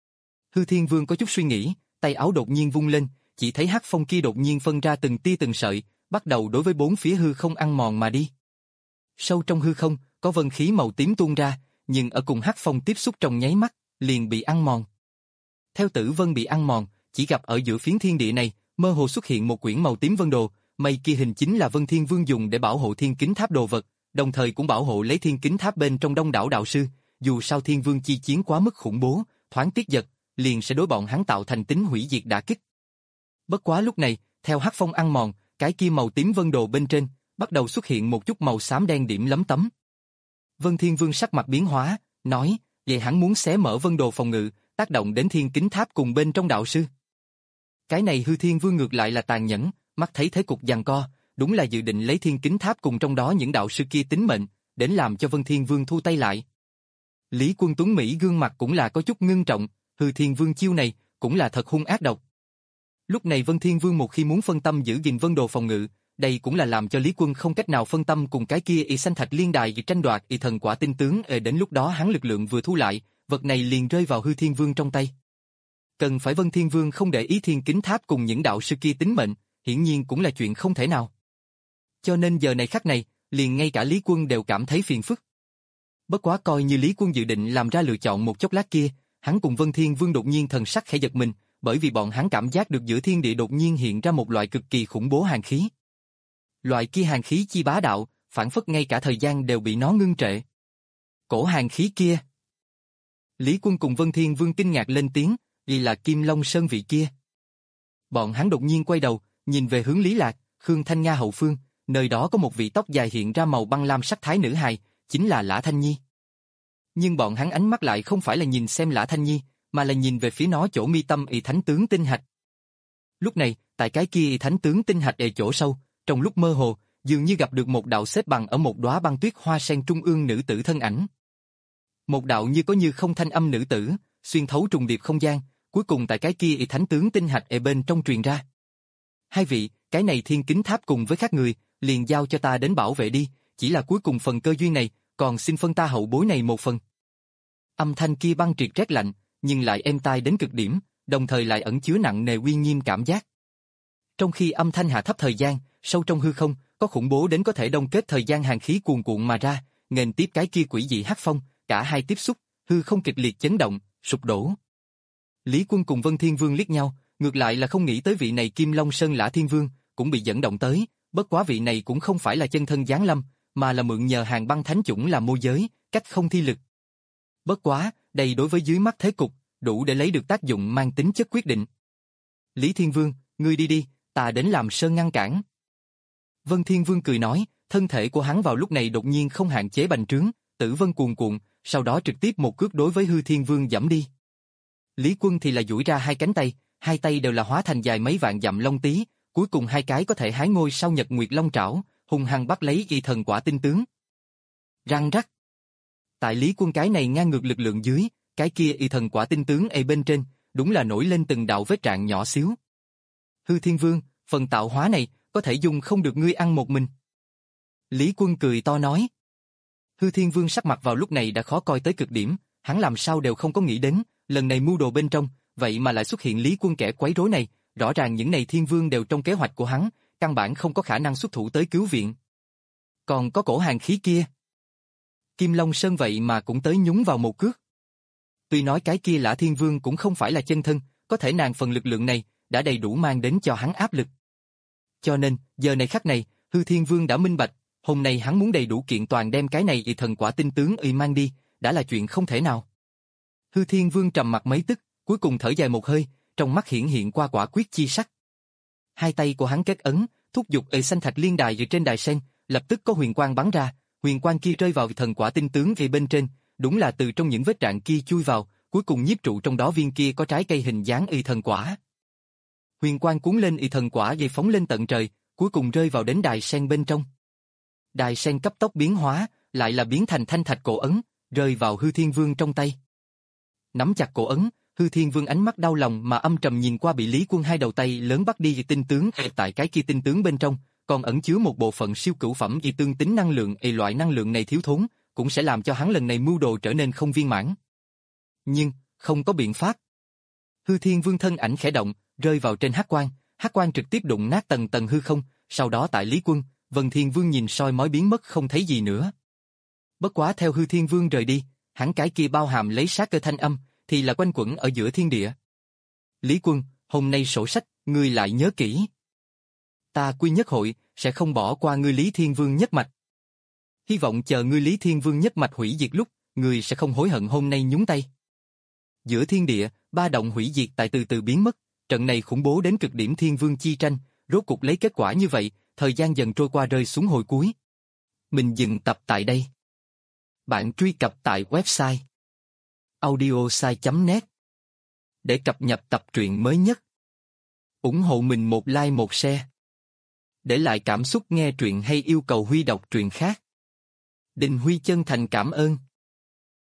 Hư Thiên Vương có chút suy nghĩ, tay áo đột nhiên vung lên, chỉ thấy hắc phong kia đột nhiên phân ra từng tia từng sợi, bắt đầu đối với bốn phía hư không ăn mòn mà đi. Sâu trong hư không, có vân khí màu tím tuôn ra, nhưng ở cùng hắc phong tiếp xúc trong nháy mắt, liền bị ăn mòn. Theo tử vân bị ăn mòn, chỉ gặp ở giữa phiến thiên địa này, mơ hồ xuất hiện một quyển màu tím vân đồ, mây kia hình chính là Vân Thiên Vương dùng để bảo hộ thiên kính tháp đồ vật, đồng thời cũng bảo hộ lấy thiên kính tháp bên trong đông đảo đạo sư, dù sao thiên vương chi chiến quá mức khủng bố, thoáng tiết giật, liền sẽ đối bọn hắn tạo thành tính hủy diệt đả kích. Bất quá lúc này, theo hắc phong ăn mòn, cái kia màu tím vân đồ bên trên, bắt đầu xuất hiện một chút màu xám đen điểm lấm tấm. Vân Thiên Vương sắc mặt biến hóa, nói, vậy hắn muốn xé mở vân đồ phòng ngự, tác động đến thiên kính tháp cùng bên trong đạo sư. Cái này Hư Thiên Vương ngược lại là tàn nhẫn, mắt thấy thế cục giằng co, đúng là dự định lấy thiên kính tháp cùng trong đó những đạo sư kia tính mệnh, đến làm cho Vân Thiên Vương thu tay lại. Lý Quân Tuấn Mỹ gương mặt cũng là có chút ngưng trọng, Hư Thiên Vương chiêu này, cũng là thật hung ác độc. Lúc này Vân Thiên Vương một khi muốn phân tâm giữ gìn vân đồ phòng ngự, đây cũng là làm cho Lý Quân không cách nào phân tâm cùng cái kia y sanh thạch liên đài tranh đoạt y thần quả tinh tướng, ở đến lúc đó hắn lực lượng vừa thu lại, vật này liền rơi vào Hư Thiên Vương trong tay. Cần phải Vân Thiên Vương không để ý thiên kính tháp cùng những đạo sư kia tính mệnh, hiển nhiên cũng là chuyện không thể nào. Cho nên giờ này khắc này, liền ngay cả Lý Quân đều cảm thấy phiền phức. Bất quá coi như Lý Quân dự định làm ra lựa chọn một chốc lát kia, hắn cùng Vân Thiên Vương đột nhiên thần sắc khẽ giật mình, bởi vì bọn hắn cảm giác được giữa thiên địa đột nhiên hiện ra một loại cực kỳ khủng bố hàn khí. Loại kia hàn khí chi bá đạo, phản phất ngay cả thời gian đều bị nó ngưng trệ. Cổ hàn khí kia. Lý Quân cùng Vân Thiên Vương kinh ngạc lên tiếng, vì là Kim Long Sơn vị kia. Bọn hắn đột nhiên quay đầu, nhìn về hướng Lý Lạc, Khương Thanh Nga hậu phương, nơi đó có một vị tóc dài hiện ra màu băng lam sắc thái nữ hài, chính là Lã Thanh Nhi. Nhưng bọn hắn ánh mắt lại không phải là nhìn xem Lã Thanh Nhi, mà là nhìn về phía nó chỗ mi tâm y thánh tướng tinh hạch. Lúc này, tại cái kia y thánh tướng tinh hạch ở chỗ sâu, trong lúc mơ hồ, dường như gặp được một đạo xếp bằng ở một đóa băng tuyết hoa sen trung ương nữ tử thân ảnh. Một đạo như có như không thanh âm nữ tử, xuyên thấu trùng điệp không gian, cuối cùng tại cái kia y thánh tướng tinh hạch ở bên trong truyền ra. Hai vị, cái này thiên kính tháp cùng với các người, liền giao cho ta đến bảo vệ đi, chỉ là cuối cùng phần cơ duyên này, còn xin phân ta hậu bối này một phần. Âm thanh kia băng triệt rét lạnh, nhưng lại êm tai đến cực điểm, đồng thời lại ẩn chứa nặng nề uy nghiêm cảm giác. Trong khi âm thanh hạ thấp thời gian, sâu trong hư không, có khủng bố đến có thể đông kết thời gian hàn khí cuồn cuộn mà ra, nghênh tiếp cái kia quỷ dị hắc phong, cả hai tiếp xúc, hư không kịch liệt chấn động, sụp đổ. Lý Quân cùng Vân Thiên Vương liếc nhau, ngược lại là không nghĩ tới vị này Kim Long Sơn Lã Thiên Vương, cũng bị dẫn động tới, bất quá vị này cũng không phải là chân thân giáng lâm, mà là mượn nhờ hàng băng thánh chủng làm môi giới, cách không thi lực. Bất quá, đây đối với dưới mắt thế cục, đủ để lấy được tác dụng mang tính chất quyết định. Lý Thiên Vương, ngươi đi đi, ta đến làm sơn ngăn cản. Vân Thiên Vương cười nói, thân thể của hắn vào lúc này đột nhiên không hạn chế bành trướng, tử vân cuồn cuộn, sau đó trực tiếp một cước đối với Hư Thiên Vương giẫm đi. Lý Quân thì là duỗi ra hai cánh tay, hai tay đều là hóa thành dài mấy vạn dặm long tí, cuối cùng hai cái có thể hái ngôi sao nhật nguyệt long trảo, hung hăng bắt lấy y thần quả tinh tướng. Răng rắc. Tại Lý Quân cái này ngang ngược lực lượng dưới, cái kia y thần quả tinh tướng ở bên trên, đúng là nổi lên từng đạo vết rạn nhỏ xíu. Hư Thiên Vương, phần tạo hóa này, có thể dùng không được ngươi ăn một mình. Lý Quân cười to nói. Hư Thiên Vương sắc mặt vào lúc này đã khó coi tới cực điểm, hắn làm sao đều không có nghĩ đến, lần này mưu đồ bên trong, vậy mà lại xuất hiện Lý Quân kẻ quấy rối này, rõ ràng những này thiên vương đều trong kế hoạch của hắn, căn bản không có khả năng xuất thủ tới cứu viện. Còn có cổ hàn khí kia. Kim Long Sơn vậy mà cũng tới nhúng vào một cước. Tuy nói cái kia Lã Thiên Vương cũng không phải là chân thân, có thể nàng phần lực lượng này, đã đầy đủ mang đến cho hắn áp lực. Cho nên, giờ này khắc này, Hư Thiên Vương đã minh bạch, hôm nay hắn muốn đầy đủ kiện toàn đem cái này y thần quả tinh tướng y mang đi, đã là chuyện không thể nào. Hư Thiên Vương trầm mặt mấy tức, cuối cùng thở dài một hơi, trong mắt hiển hiện qua quả quyết chi sắc. Hai tay của hắn kết ấn, thúc giục ệ xanh thạch liên đài ở trên đài sen, lập tức có huyền quang bắn ra, huyền quang kia rơi vào thần quả tinh tướng y bên trên, đúng là từ trong những vết rạn kia chui vào, cuối cùng nhiếp trụ trong đó viên kia có trái cây hình dáng y thần quả. Huyền quang cuốn lên y thần quả dây phóng lên tận trời, cuối cùng rơi vào đến đài sen bên trong. Đài sen cấp tốc biến hóa, lại là biến thành thanh thạch cổ ấn, rơi vào Hư Thiên Vương trong tay. Nắm chặt cổ ấn, Hư Thiên Vương ánh mắt đau lòng mà âm trầm nhìn qua bị Lý Quân hai đầu tay lớn bắt đi tinh tướng, tại cái kia tinh tướng bên trong, còn ẩn chứa một bộ phận siêu cửu phẩm y tương tính năng lượng, y loại năng lượng này thiếu thốn, cũng sẽ làm cho hắn lần này mưu đồ trở nên không viên mãn. Nhưng, không có biện pháp. Hư Thiên Vương thân ảnh khẽ động, rơi vào trên hắc quang, hắc quang trực tiếp đụng nát tầng tầng hư không, sau đó tại Lý Quân, Vân Thiên Vương nhìn soi mói biến mất không thấy gì nữa. Bất quá theo Hư Thiên Vương rời đi, hắn cái kia bao hàm lấy sát cơ thanh âm, thì là quanh quẩn ở giữa thiên địa. Lý Quân, hôm nay sổ sách, ngươi lại nhớ kỹ. Ta Quy Nhất Hội, sẽ không bỏ qua ngươi Lý Thiên Vương nhất mạch. Hy vọng chờ ngươi Lý Thiên Vương nhất mạch hủy diệt lúc, ngươi sẽ không hối hận hôm nay nhúng tay. Giữa thiên địa, ba động hủy diệt tại từ từ biến mất, trận này khủng bố đến cực điểm Thiên Vương chi tranh, rốt cục lấy kết quả như vậy, thời gian dần trôi qua rơi xuống hồi cuối. Mình dừng tập tại đây. Bạn truy cập tại website audiosai chấm net để cập nhật tập truyện mới nhất. Ủng hộ mình một like một share. Để lại cảm xúc nghe truyện hay yêu cầu Huy đọc truyện khác. Đình Huy chân thành cảm ơn.